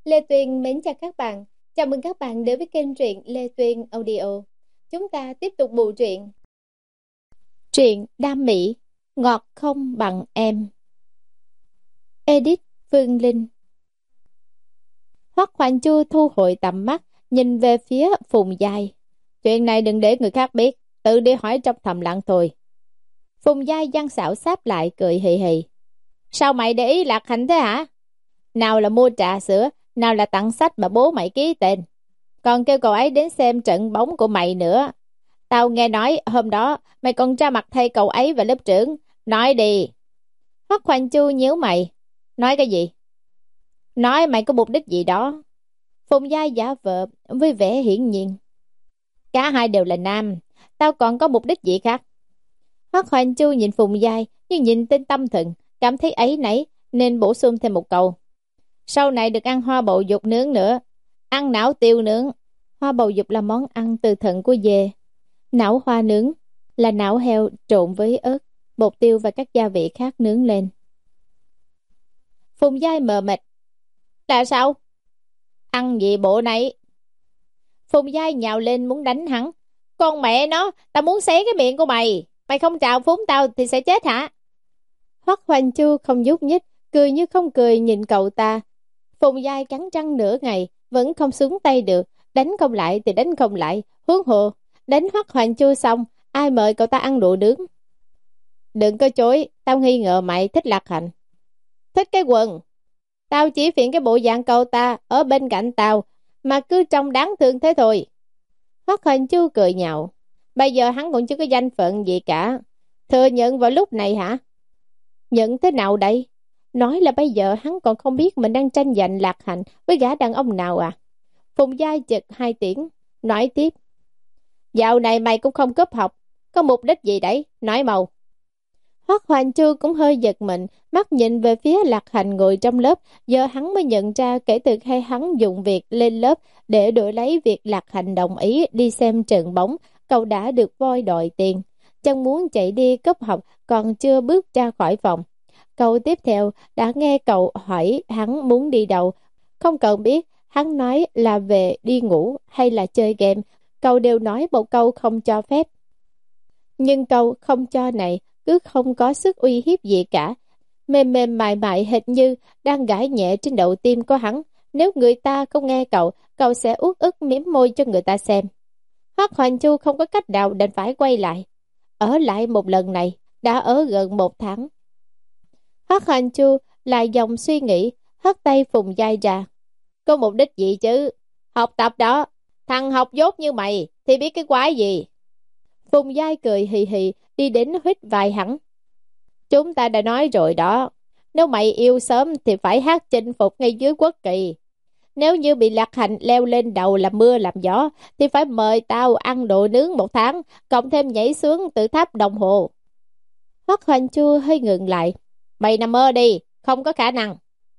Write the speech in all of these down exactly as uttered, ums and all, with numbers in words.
Lê Tuyên mến chào các bạn. Chào mừng các bạn đến với kênh truyện Lê Tuyên Audio. Chúng ta tiếp tục bộ truyện Truyện Đam Mỹ, ngọt không bằng em. Edit Phương Linh. Hoắc Hoành Chu thu hồi tầm mắt, nhìn về phía Phùng Giai. Chuyện này đừng để người khác biết, tự đi hỏi trong thầm lặng thôi. Phùng Giai giăng xảo sáp lại cười hì hì. Sao mày để ý Lạc Hành thế hả? Nào là mua trà sữa, nào là tặng sách mà bố mày ký tên. Còn kêu cậu ấy đến xem trận bóng của mày nữa. Tao nghe nói hôm đó mày còn ra mặt thay cậu ấy và lớp trưởng. Nói đi. Hoắc Hoành Chu nhíu mày. Nói cái gì? Nói mày có mục đích gì đó. Phùng Giai giả vờ với vẻ hiển nhiên. Cả hai đều là nam, tao còn có mục đích gì khác? Hoắc Hoành Chu nhìn Phùng Giai như nhìn tên tâm thần, cảm thấy áy náy nên bổ sung thêm một câu. Sau này được ăn hoa bầu dục nướng nữa. Ăn não tiêu nướng. Hoa bầu dục là món ăn từ thận của dê. Não hoa nướng là não heo trộn với ớt, bột tiêu và các gia vị khác nướng lên. Phùng Giai mờ mịt. Là sao? Ăn gì bộ này? Phùng Giai nhào lên muốn đánh hắn. Con mẹ nó, tao muốn xé cái miệng của mày. Mày không chào phúng tao thì sẽ chết hả? Hoắc Hoành Chu không nhúc nhích, cười như không cười nhìn cậu ta. Phùng Giai cắn răng nửa ngày, vẫn không xuống tay được. Đánh không lại thì đánh không lại. Huống hồ, đánh Hoắc Hoành Chu xong, ai mời cậu ta ăn đồ nướng? Đừng có chối, tao nghi ngờ mày thích Lạc Hành. Thích cái quần. Tao chỉ phiền cái bộ dạng cậu ta ở bên cạnh tao, mà cứ trông đáng thương thế thôi. Hoắc Hoành Chu cười nhạo. Bây giờ hắn còn chưa có danh phận gì cả. Thừa nhận vào lúc này hả? Nhận thế nào đây? Nói là bây giờ hắn còn không biết mình đang tranh giành Lạc Hành với gã đàn ông nào à? Phùng Giai chực hai tiếng, nói tiếp. Dạo này mày cũng không cúp học, có mục đích gì đấy? Nói màu. Hoắc Hoành Chu cũng hơi giật mình, mắt nhìn về phía Lạc Hành ngồi trong lớp. Giờ hắn mới nhận ra kể từ khi hắn dùng việc lên lớp để đổi lấy việc Lạc Hành đồng ý đi xem trận bóng, cậu đã được voi đòi tiền. Chân muốn chạy đi cúp học còn chưa bước ra khỏi phòng. Câu tiếp theo đã nghe cậu hỏi hắn muốn đi đâu. Không cần biết hắn nói là về đi ngủ hay là chơi game, cậu đều nói một câu không cho phép. Nhưng câu không cho này cứ không có sức uy hiếp gì cả. Mềm mềm mại mại hệt như đang gãi nhẹ trên đầu tim của hắn. Nếu người ta không nghe cậu, cậu sẽ uất ức miếm môi cho người ta xem. Hoắc Hoành Chu không có cách nào đành phải quay lại. Ở lại một lần này, đã ở gần một tháng. Hoắc Hoành Chu lại dòng suy nghĩ, hất tay Phùng Giai ra. Có mục đích gì chứ? Học tập đó. Thằng học dốt như mày thì biết cái quái gì? Phùng Giai cười hì hì đi đến huýt vai hắn. Chúng ta đã nói rồi đó. Nếu mày yêu sớm thì phải hát chinh phục ngay dưới quốc kỳ. Nếu như bị Lạc Hành leo lên đầu làm mưa làm gió thì phải mời tao ăn đồ nướng một tháng, cộng thêm nhảy xuống từ tháp đồng hồ. Hoắc Hoành Chu hơi ngừng lại. Mày nằm mơ đi, không có khả năng.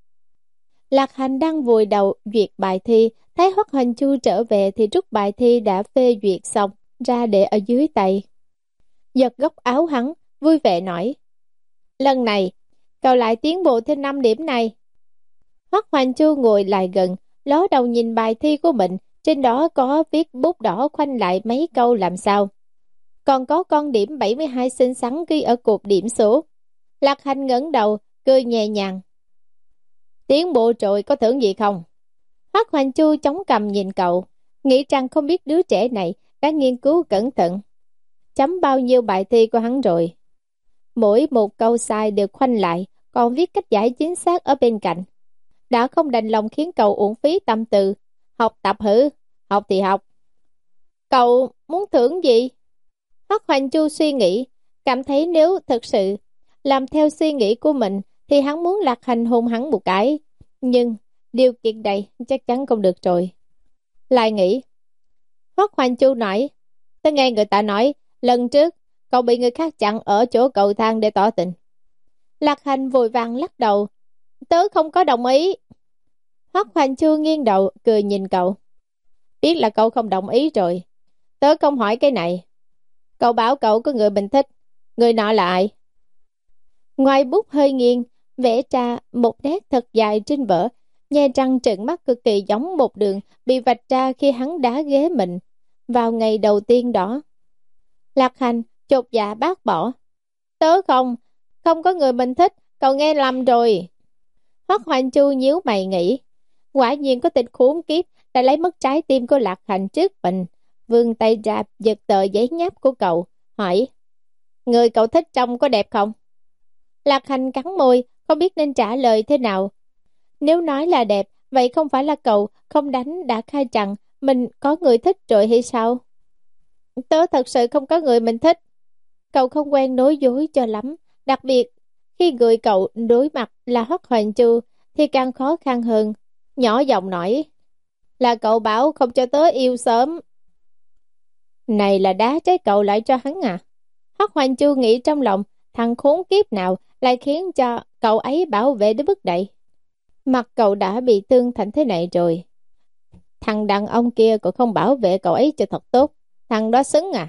Lạc Hành đang vùi đầu duyệt bài thi, thấy Hoắc Hoành Chu trở về thì rút bài thi đã phê duyệt xong ra để ở dưới tay. Giật góc áo hắn, vui vẻ nói. Lần này, cậu lại tiến bộ thêm năm điểm này. Hoắc Hoành Chu ngồi lại gần, ló đầu nhìn bài thi của mình, trên đó có viết bút đỏ khoanh lại mấy câu làm sao. Còn có con điểm bảy mươi hai xinh xắn ghi ở cột điểm số. Lạc Hành ngẩng đầu, cười nhẹ nhàng. Tiến bộ trội có thưởng gì không? Hoắc Hoành Chu chống cằm nhìn cậu, nghĩ rằng không biết đứa trẻ này đã nghiên cứu cẩn thận chấm bao nhiêu bài thi của hắn rồi. Mỗi một câu sai đều khoanh lại, còn viết cách giải chính xác ở bên cạnh. Đã không đành lòng khiến cậu uổng phí tâm tư. Học tập hử? Học thì học. Cậu muốn thưởng gì? Hoắc Hoành Chu suy nghĩ, cảm thấy nếu thật sự làm theo suy nghĩ của mình thì hắn muốn Lạc Hành hôn hắn một cái. Nhưng điều kiện này chắc chắn không được rồi. Lại nghĩ. Hoắc Hoành Chu nói. Tôi nghe người ta nói lần trước cậu bị người khác chặn ở chỗ cầu thang để tỏ tình. Lạc Hành vội vàng lắc đầu. Tớ không có đồng ý. Hoắc Hoành Chu nghiêng đầu cười nhìn cậu. Biết là cậu không đồng ý rồi. Tớ không hỏi cái này. Cậu bảo cậu có người mình thích. Người nọ là ai? Ngoài bút hơi nghiêng, vẽ ra một nét thật dài trên vở, nhe răng trợn mắt cực kỳ giống một đường bị vạch ra khi hắn đá ghế mình vào ngày đầu tiên đó. Lạc Hành chột dạ bác bỏ. Tớ không, không có người mình thích, cậu nghe lầm rồi. Hoắc Hoành Chu nhíu mày nghĩ, quả nhiên có tên khốn kiếp đã lấy mất trái tim của Lạc Hành trước mình. Vươn tay ra giật tờ giấy nháp của cậu, hỏi, người cậu thích trông có đẹp không? Lạc Hành cắn môi, không biết nên trả lời thế nào. Nếu nói là đẹp, vậy không phải là cậu không đánh đã khai rằng mình có người thích rồi hay sao? Tớ thật sự không có người mình thích. Cậu không quen nói dối cho lắm, đặc biệt khi người cậu đối mặt là Hoắc Hoành Chu thì càng khó khăn hơn. Nhỏ giọng nói, là cậu bảo không cho tớ yêu sớm. Này là đá trái cậu lại cho hắn à? Hoắc Hoành Chu nghĩ trong lòng, thằng khốn kiếp nào lại khiến cho cậu ấy bảo vệ đến mức này. Mặt cậu đã bị thương thành thế này rồi. Thằng đàn ông kia cũng không bảo vệ cậu ấy cho thật tốt. Thằng đó xứng à?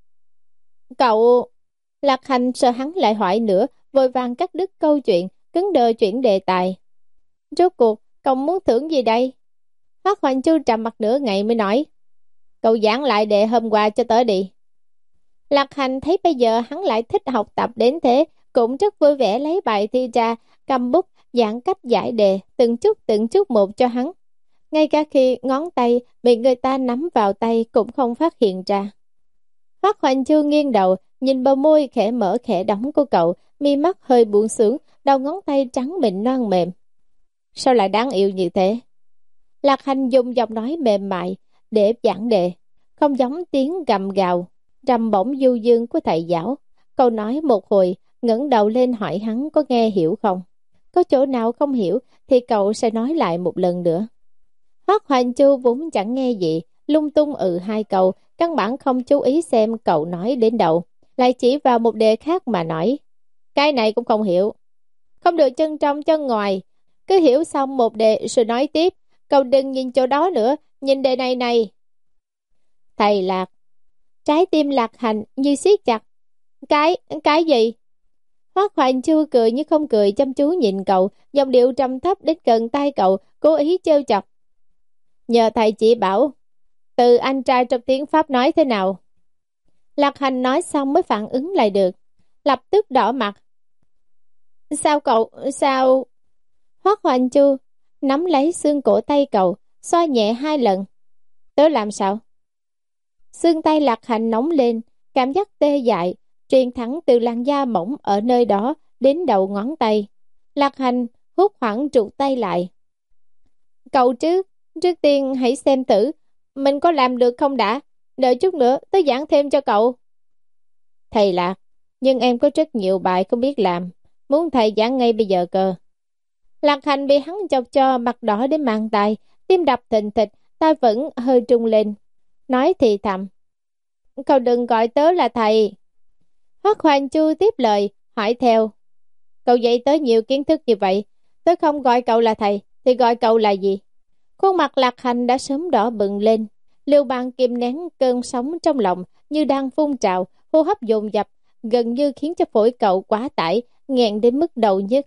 Cậu... Lạc Hành sợ hắn lại hỏi nữa, vội vàng cắt đứt câu chuyện, cứng đờ chuyển đề tài. Rốt cuộc, cậu muốn thưởng gì đây? Hoắc Hoành Chu trầm mặt nửa ngày mới nói, cậu giảng lại đề hôm qua cho tớ đi. Lạc Hành thấy bây giờ hắn lại thích học tập đến thế, cũng rất vui vẻ lấy bài thi ra, cầm bút, giảng cách giải đề, từng chút từng chút một cho hắn. Ngay cả khi ngón tay bị người ta nắm vào tay cũng không phát hiện ra. Hoắc Hoành Chu nghiêng đầu, nhìn bờ môi khẽ mở khẽ đóng của cậu, mi mắt hơi buông xuống, đầu ngón tay trắng mịn non mềm. Sao lại đáng yêu như thế? Lạc Hành dùng giọng nói mềm mại để giảng đề, không giống tiếng gầm gào, trầm bổng du dương của thầy giáo. Cậu nói một hồi, ngẩng đầu lên hỏi hắn có nghe hiểu không? Có chỗ nào không hiểu thì cậu sẽ nói lại một lần nữa. Hoắc Hoành Chu vốn chẳng nghe gì, lung tung ừ hai câu, căn bản không chú ý xem cậu nói đến đâu, lại chỉ vào một đề khác mà nói. Cái này cũng không hiểu. Không được chân trong chân ngoài, cứ hiểu xong một đề rồi nói tiếp. Cậu đừng nhìn chỗ đó nữa, nhìn đề này này. Thầy Lạc. Trái tim Lạc Hành như siết chặt. Cái, cái gì? Hoắc Hoành Chu cười như không cười, chăm chú nhìn cậu, giọng điệu trầm thấp đến gần tai cậu, cố ý trêu chọc. Nhờ thầy chỉ bảo, từ anh trai trong tiếng Pháp nói thế nào? Lạc Hành nói xong mới phản ứng lại được, lập tức đỏ mặt. Sao cậu, sao? Hoắc Hoành Chu nắm lấy xương cổ tay cậu, xoa nhẹ hai lần. Tớ làm sao? Xương tay Lạc Hành nóng lên, cảm giác tê dại, truyền thẳng từ làn da mỏng ở nơi đó đến đầu ngón tay. Lạc Hành hút hoảng trụ tay lại. Cậu trước, trước tiên hãy xem thử, mình có làm được không đã, đợi chút nữa tớ giảng thêm cho cậu. Thầy Lạc, nhưng em có rất nhiều bài không biết làm, muốn thầy giảng ngay bây giờ cơ. Lạc Hành bị hắn chọc cho mặt đỏ đến mang tay, tim đập thình thịch, tai vẫn hơi trung lên. Nói thì thầm, cậu đừng gọi tớ là thầy. Hoắc Hoành Chu tiếp lời, hỏi theo, cậu dạy tớ nhiều kiến thức như vậy, tớ không gọi cậu là thầy, thì gọi cậu là gì? Khuôn mặt Lạc Hành đã sớm đỏ bừng lên, Lưu Bang kìm nén cơn sóng trong lòng như đang phun trào, hô hấp dồn dập, gần như khiến cho phổi cậu quá tải, nghẹn đến mức đầu nhức.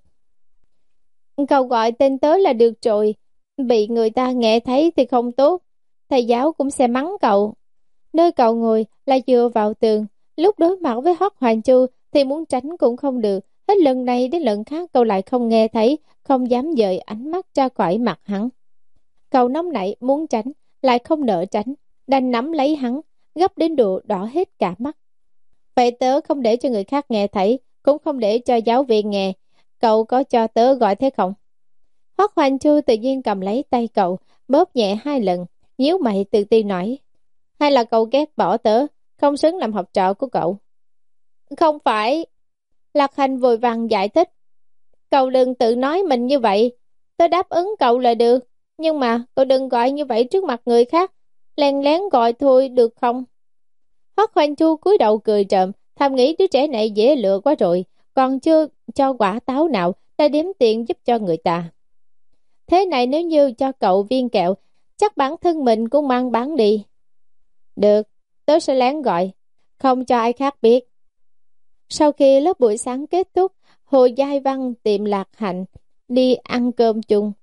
Cậu gọi tên tớ là được rồi, bị người ta nghe thấy thì không tốt, thầy giáo cũng sẽ mắng cậu. Nơi cậu ngồi là dựa vào tường, lúc đối mặt với Hoắc Hoành Chu thì muốn tránh cũng không được, hết lần này đến lần khác cậu lại không nghe thấy, không dám dời ánh mắt ra khỏi mặt hắn. Cậu nóng nảy muốn tránh, lại không nỡ tránh, đành nắm lấy hắn, gấp đến độ đỏ hết cả mắt. Vậy tớ không để cho người khác nghe thấy, cũng không để cho giáo viên nghe, cậu có cho tớ gọi thế không? Hoắc Hoành Chu tự nhiên cầm lấy tay cậu, bóp nhẹ hai lần, nhíu mày tự ti nói, hay là cậu ghét bỏ tớ, không xứng làm học trò của cậu? Không phải. Lạc Hành vội vàng giải thích, cậu đừng tự nói mình như vậy, tớ đáp ứng cậu là được, nhưng mà cậu đừng gọi như vậy trước mặt người khác, lén lén gọi thôi được không? Hoắc Hoành Chu cúi đầu cười trộm, thầm nghĩ đứa trẻ này dễ lựa quá rồi, còn chưa cho quả táo nào đã đếm tiền giúp cho người ta. Thế này nếu như cho cậu viên kẹo, chắc bản thân mình cũng mang bán đi. Được, tớ sẽ lén gọi, không cho ai khác biết. Sau khi lớp buổi sáng kết thúc, Hồ Giai Văn tìm Lạc Hạnh đi ăn cơm chung.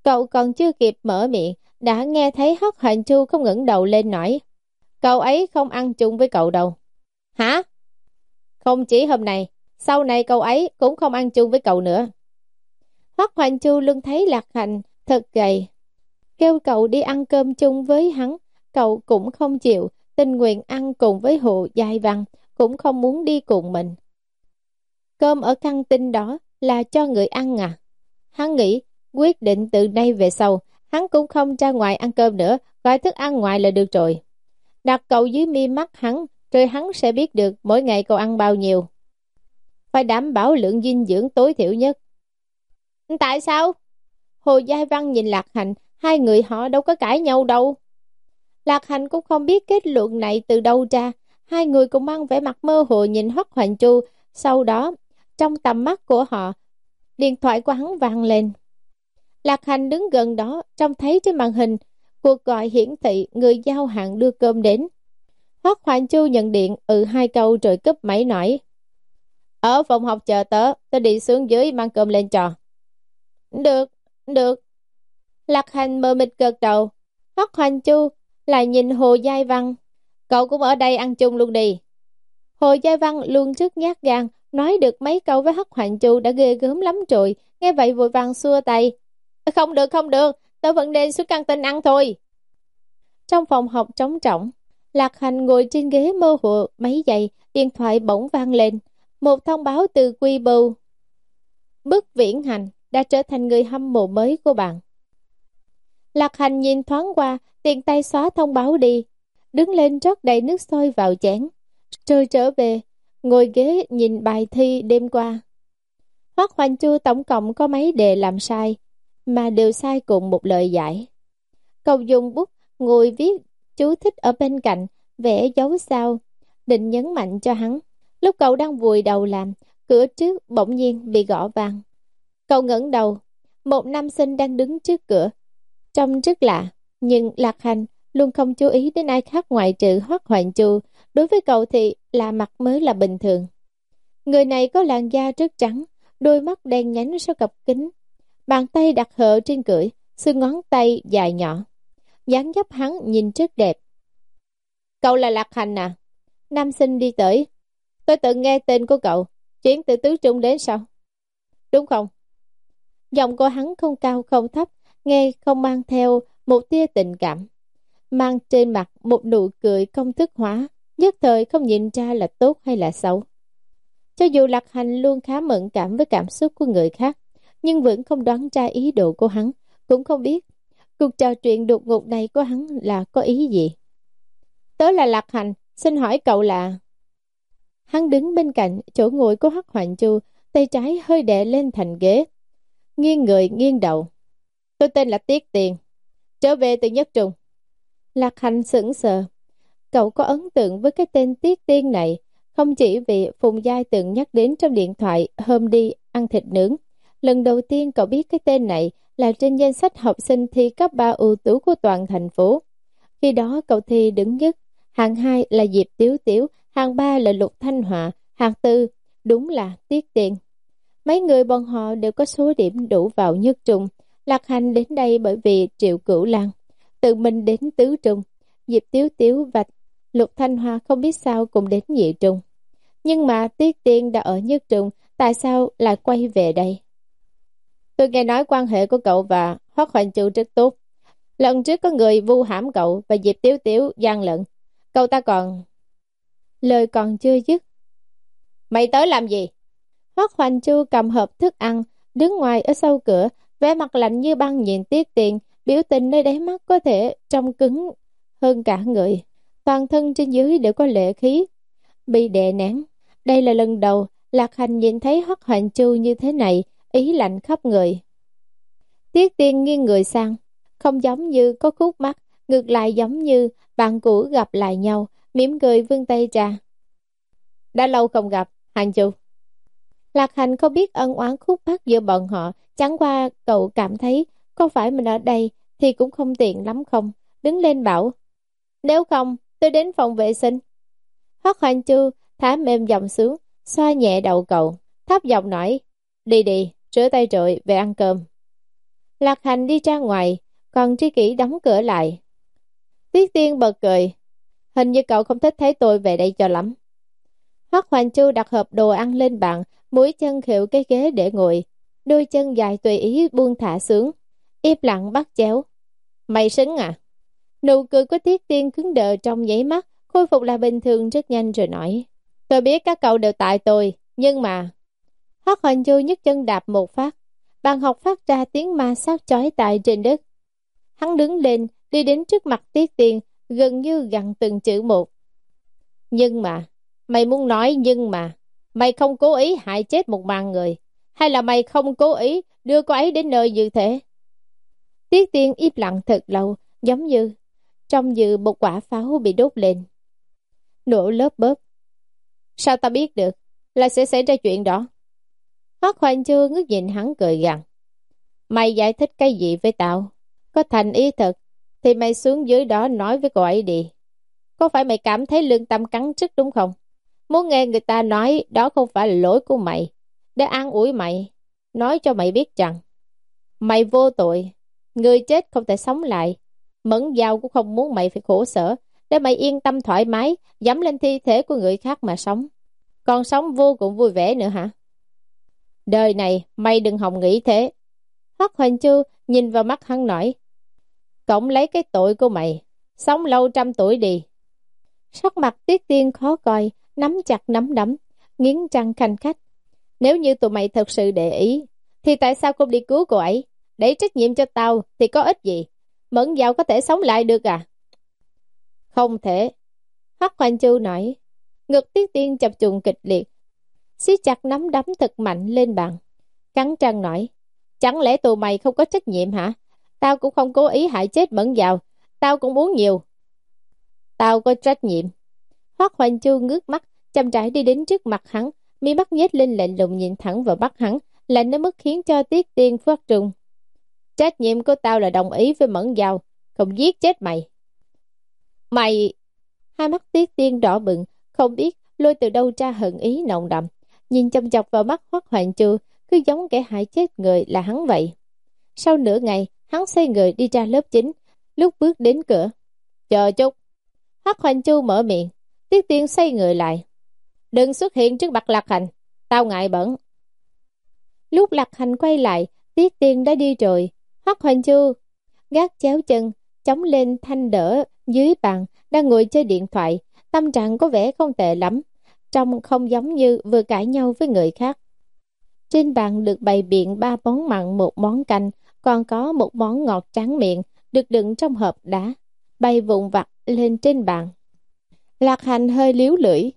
Cậu còn chưa kịp mở miệng, đã nghe thấy Hoắc Hoành Chu không ngẩng đầu lên nói, cậu ấy không ăn chung với cậu đâu. Hả? Không chỉ hôm nay, sau này cậu ấy cũng không ăn chung với cậu nữa. Hoắc Hoành Chu luôn thấy Lạc Hành thật gầy, kêu cậu đi ăn cơm chung với hắn, cậu cũng không chịu, tình nguyện ăn cùng với Hồ Giai Văn, cũng không muốn đi cùng mình. Cơm ở căng tin đó là cho người ăn à? Hắn nghĩ, quyết định từ nay về sau, hắn cũng không ra ngoài ăn cơm nữa, gọi thức ăn ngoài là được rồi. Đặt cậu dưới mi mắt hắn, rồi hắn sẽ biết được mỗi ngày cậu ăn bao nhiêu. Phải đảm bảo lượng dinh dưỡng tối thiểu nhất. Tại sao? Hồ Giai Văn nhìn Lạc Hành, hai người họ đâu có cãi nhau đâu. Lạc Hành cũng không biết kết luận này từ đâu ra, hai người cùng mang vẻ mặt mơ hồ nhìn Hoắc Hoành Chu, sau đó, trong tầm mắt của họ, điện thoại của hắn vang lên. Lạc Hành đứng gần đó, trông thấy trên màn hình, cuộc gọi hiển thị người giao hàng đưa cơm đến. Hoắc Hoành Chu nhận điện, ừ hai câu rồi cúp máy nói. Ở phòng học chờ tớ, tớ đi xuống dưới mang cơm lên cho. Được, được. Lạc Hành mờ mịt gật đầu. Hoắc Hoành Chu lại nhìn Hồ Giai Văn. Cậu cũng ở đây ăn chung luôn đi. Hồ Giai Văn luôn rất nhát gan, nói được mấy câu với Hoắc Hoành Chu đã ghê gớm lắm rồi, nghe vậy vội vàng xua tay. Không được, không được, tớ vẫn nên xuống căng tin ăn thôi. Trong phòng học trống trỏng, Lạc Hành ngồi trên ghế mơ hồ mấy giây, điện thoại bỗng vang lên. Một thông báo từ Quy Bưu. Bức Viễn Hành đã trở thành người hâm mộ mới của bạn. Lạc Hành nhìn thoáng qua, tiện tay xóa thông báo đi, đứng lên rót đầy nước sôi vào chén, rồi trở về, ngồi ghế nhìn bài thi đêm qua. Hoắc Hoành Chu tổng cộng có mấy đề làm sai, mà đều sai cùng một lời giải. Cậu dùng bút ngồi viết chú thích ở bên cạnh, vẽ dấu sao, định nhấn mạnh cho hắn. Lúc cậu đang vùi đầu làm, cửa trước bỗng nhiên bị gõ vang. Cậu ngẩng đầu, một nam sinh đang đứng trước cửa, trông rất lạ, nhưng Lạc Hành luôn không chú ý đến ai khác ngoài trừ Hoắc Hoành Chu. Đối với cậu thì lạ mặt mới là bình thường. Người này có làn da rất trắng, đôi mắt đen nhánh sau cặp kính, bàn tay đặt hờ trên cưỡi, xương ngón tay dài nhỏ, dáng dấp hắn nhìn rất đẹp. Cậu là Lạc Hành à? Nam sinh đi tới. Tôi từng nghe tên của cậu, chuyển từ tứ trung đến sao? Đúng không? Giọng của hắn không cao không thấp, nghe không mang theo một tia tình cảm, mang trên mặt một nụ cười công thức hóa, nhất thời không nhìn ra là tốt hay là xấu. Cho dù Lạc Hành luôn khá mẫn cảm với cảm xúc của người khác, nhưng vẫn không đoán ra ý đồ của hắn, cũng không biết cuộc trò chuyện đột ngột này của hắn là có ý gì. Tớ là Lạc Hành, xin hỏi cậu là... Hắn đứng bên cạnh chỗ ngồi của Hoắc Hoành Chu, tay trái hơi đè lên thành ghế, nghiêng người nghiêng đầu. Tôi tên là Tiết Tiền, trở về từ Nhất Trung. Lạc Hành sững sờ. Cậu có ấn tượng với cái tên Tiết Tiên này, không chỉ vì Phùng Giai từng nhắc đến trong điện thoại hôm đi ăn thịt nướng. Lần đầu tiên cậu biết cái tên này là trên danh sách học sinh thi cấp ba ưu tú của toàn thành phố. Khi đó cậu thi đứng nhất, hạng hai là Diệp Tiếu Tiếu, hạng ba là Lục Thanh Họa, hạng tư đúng là Tiết Tiên. Mấy người bọn họ đều có số điểm đủ vào Nhất Trung. Lạc Hành đến đây bởi vì Triệu Cửu Lan tự mình đến tứ trung. Diệp Tiếu Tiếu và Lục Thanh Hoa không biết sao cùng đến nhị trung. Nhưng mà Tiết Tiên đã ở Nhất Trung, tại sao lại quay về đây? Tôi nghe nói quan hệ của cậu và Hoắc Hoành Chu rất tốt. Lần trước có người vu hãm cậu và Diệp Tiếu Tiếu gian lận. Cậu ta còn... Lời còn chưa dứt. Mày tới làm gì? Hoắc Hoành Chu cầm hộp thức ăn, đứng ngoài ở sau cửa, vẻ mặt lạnh như băng nhìn Tiết Tiền, biểu tình nơi đáy mắt có thể trông cứng hơn cả người. Toàn thân trên dưới đều có lệ khí, bị đè nén. Đây là lần đầu Lạc Hành nhìn thấy Hoắc Hoành Chu như thế này, ý lạnh khắp người. Tiết Tiên nghiêng người sang, không giống như có khúc mắc, ngược lại giống như bạn cũ gặp lại nhau, mỉm cười vươn tay ra. Đã lâu không gặp, Hành Chu. Lạc Hành không biết ân oán khúc mắc giữa bọn họ, chẳng qua cậu cảm thấy có phải mình ở đây thì cũng không tiện lắm không, đứng lên bảo. Nếu không, tôi đến phòng vệ sinh. Hoắc Hoành Chu thả mềm giọng xuống, xoa nhẹ đầu cậu, thấp giọng nói, đi đi, rửa tay rồi về ăn cơm. Lạc Hành đi ra ngoài, còn Tri Kỷ đóng cửa lại. Tiết Tiên bật cười. Hình như cậu không thích thấy tôi về đây cho lắm. Hoắc Hoành Chu đặt hộp đồ ăn lên bàn, mũi chân khều cái ghế để ngồi. Đôi chân dài tùy ý buông thả xuống, im lặng bắt chéo. Mày xứng à? Nụ cười của Tiết Tiên cứng đờ trong nháy mắt, khôi phục lại bình thường rất nhanh rồi nói. Tôi biết các cậu đều tại tôi, nhưng mà... Hoắc Hoành Chu nhấc chân đạp một phát, bàn học phát ra tiếng ma sát chói tai trên đất. Hắn đứng lên, đi đến trước mặt Tiết Tiên, gần như gằn từng chữ một. Nhưng mà, mày muốn nói nhưng mà, mày không cố ý hại chết một ngàn người, hay là mày không cố ý đưa cô ấy đến nơi như thế? Tiết Tiên im lặng thật lâu, giống như trong như một quả pháo bị đốt lên, nổ lớp bớp. Sao ta biết được là sẽ xảy ra chuyện đó? Hoắc Hoành Chu ngước nhìn hắn cười gằn. Mày giải thích cái gì với tao? Có thành ý thật thì mày xuống dưới đó nói với cô ấy đi. Có phải mày cảm thấy lương tâm cắn rứt đúng không? Muốn nghe người ta nói đó không phải là lỗi của mày, để an ủi mày, nói cho mày biết rằng mày vô tội, người chết không thể sống lại. Mẫn Giao cũng không muốn mày phải khổ sở, để mày yên tâm thoải mái dẫm lên thi thể của người khác mà sống. Còn sống vô cùng vui vẻ nữa hả? Đời này mày đừng hòng nghĩ thế. Hoắc Hoành Chu nhìn vào mắt hắn nói. Cộng lấy cái tội của mày, sống lâu trăm tuổi đi. Sắc mặt Tiết Tiên khó coi, nắm chặt nắm đấm, nghiến răng khanh khách. Nếu như tụi mày thật sự để ý, thì tại sao không đi cứu cô ấy? Để trách nhiệm cho tao thì có ích gì? Mẫn Giao có thể sống lại được à? Không thể. Hoắc Hoành Chu nói. Ngực Tiết Tiên chập trùng kịch liệt, siết chặt nắm đấm thật mạnh lên bàn, cắn răng nói. Chẳng lẽ tụi mày không có trách nhiệm hả? Tao cũng không cố ý hại chết Mẫn Giao, tao cũng uống nhiều. Tao có trách nhiệm. Hoắc Hoành Chu ngước mắt, chậm rãi đi đến trước mặt hắn, mi mắt nhếch lên lạnh lùng nhìn thẳng vào mắt hắn, lạnh đến mức khiến cho Tiết Tiên phát trùng. Trách nhiệm của tao là đồng ý với Mẫn Giao, không giết chết mày. Mày... Hai mắt Tiết Tiên đỏ bừng, không biết lôi từ đâu ra hận ý nồng đậm, nhìn chăm chọc vào mắt Hoắc Hoành Chu, cứ giống kẻ hại chết người là hắn vậy. Sau nửa ngày, hắn xoay người đi ra lớp chính, lúc bước đến cửa. Chờ chút. Hoắc Hoành Chu mở miệng. Tiết Tiên xoay người lại. Đừng xuất hiện trước mặt Lạc Hành, tao ngại bẩn. Lúc Lạc Hành quay lại, Tiết Tiên đã đi rồi. Hoắc Hoành Chu gác chéo chân, chống lên thanh đỡ dưới bàn, đang ngồi chơi điện thoại. Tâm trạng có vẻ không tệ lắm, trông không giống như vừa cãi nhau với người khác. Trên bàn được bày biện ba món mặn, một món canh, còn có một món ngọt tráng miệng được đựng trong hộp đá, bày vụn vặt lên trên bàn. Lạc Hành hơi liếu lưỡi.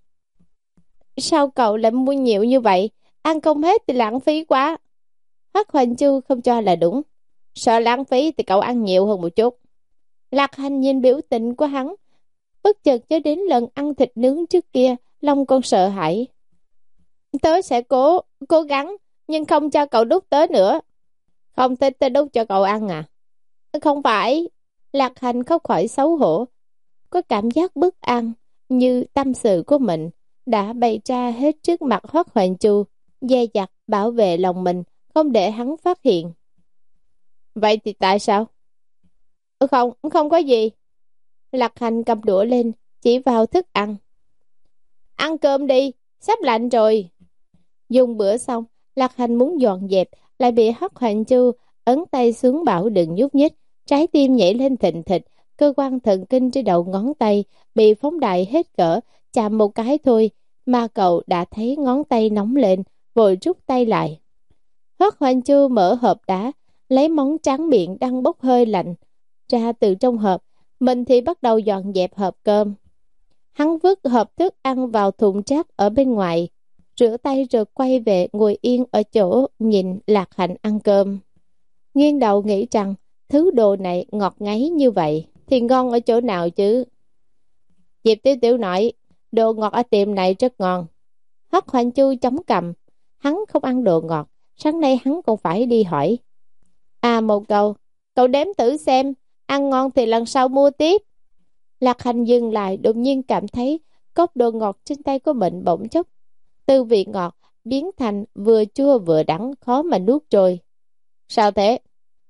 Sao cậu lại mua nhiều như vậy? Ăn không hết thì lãng phí quá. Hoắc Hoành Chu không cho là đúng. Sợ lãng phí thì cậu ăn nhiều hơn một chút. Lạc Hành nhìn biểu tình của hắn, bất chợt nhớ đến lần ăn thịt nướng trước kia, lòng con sợ hãi. Tớ sẽ cố, cố gắng, nhưng không cho cậu đút tớ nữa. Không thích tớ đút cho cậu ăn à? Không phải. Lạc Hành không khỏi xấu hổ, có cảm giác bất an, như tâm sự của mình đã bày ra hết trước mặt Hoắc Hoành Chu, dè dặt bảo vệ lòng mình, không để hắn phát hiện. Vậy thì tại sao? Không, không có gì. Lạc Hành cầm đũa lên, chỉ vào thức ăn. Ăn cơm đi, sắp lạnh rồi. Dùng bữa xong, Lạc Hành muốn dọn dẹp, lại bị Hoắc Hoành Chu ấn tay xuống bảo đừng nhúc nhích. Trái tim nhảy lên thình thịch, cơ quan thần kinh trên đầu ngón tay bị phóng đại hết cỡ, chạm một cái thôi mà cậu đã thấy ngón tay nóng lên, vội rút tay lại. Hoắc Hoành Chu mở hộp đá, lấy món tráng miệng đang bốc hơi lạnh ra từ trong hộp, mình thì bắt đầu dọn dẹp hộp cơm. Hắn vứt hộp thức ăn vào thùng rác ở bên ngoài, rửa tay rồi quay về ngồi yên ở chỗ nhìn Lạc Hành ăn cơm. Nghiêng đầu nghĩ rằng thứ đồ này ngọt ngấy như vậy thì ngon ở chỗ nào chứ? Diệp Tiểu Tiểu nói đồ ngọt ở tiệm này rất ngon. Hoắc Hoành Chu chống cằm, hắn không ăn đồ ngọt, sáng nay hắn còn phải đi hỏi. À một câu, cậu đếm thử xem, ăn ngon thì lần sau mua tiếp. Lạc Hành dừng lại, đột nhiên cảm thấy cốc đồ ngọt trên tay của mình bỗng chốc từ vị ngọt biến thành vừa chua vừa đắng, khó mà nuốt trôi. Sao thế?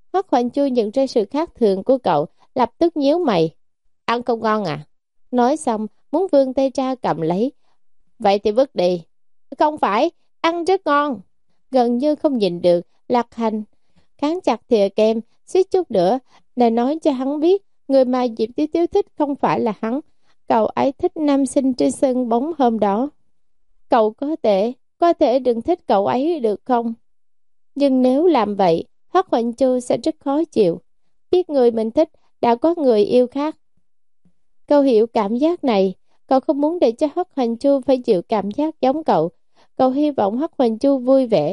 Hoắc Hoành Chu nhận ra sự khác thường của cậu, lập tức nhíu mày. Ăn không ngon à? Nói xong, muốn vươn tay ra cầm lấy. Vậy thì vứt đi. Không phải, ăn rất ngon. Gần như không nhìn được, Lạc Hành cắn chặt thìa kem, suýt chút nữa để nói cho hắn biết người mà Diệp Tiếu Tiếu thích không phải là hắn. Cậu ấy thích nam sinh trên sân bóng hôm đó. Cậu có thể, có thể đừng thích cậu ấy được không? Nhưng nếu làm vậy, Hoắc Hoành Chu sẽ rất khó chịu. Biết người mình thích đã có người yêu khác. Cậu hiểu cảm giác này. Cậu không muốn để cho Hoắc Hoành Chu phải chịu cảm giác giống cậu. Cậu hy vọng Hoắc Hoành Chu vui vẻ.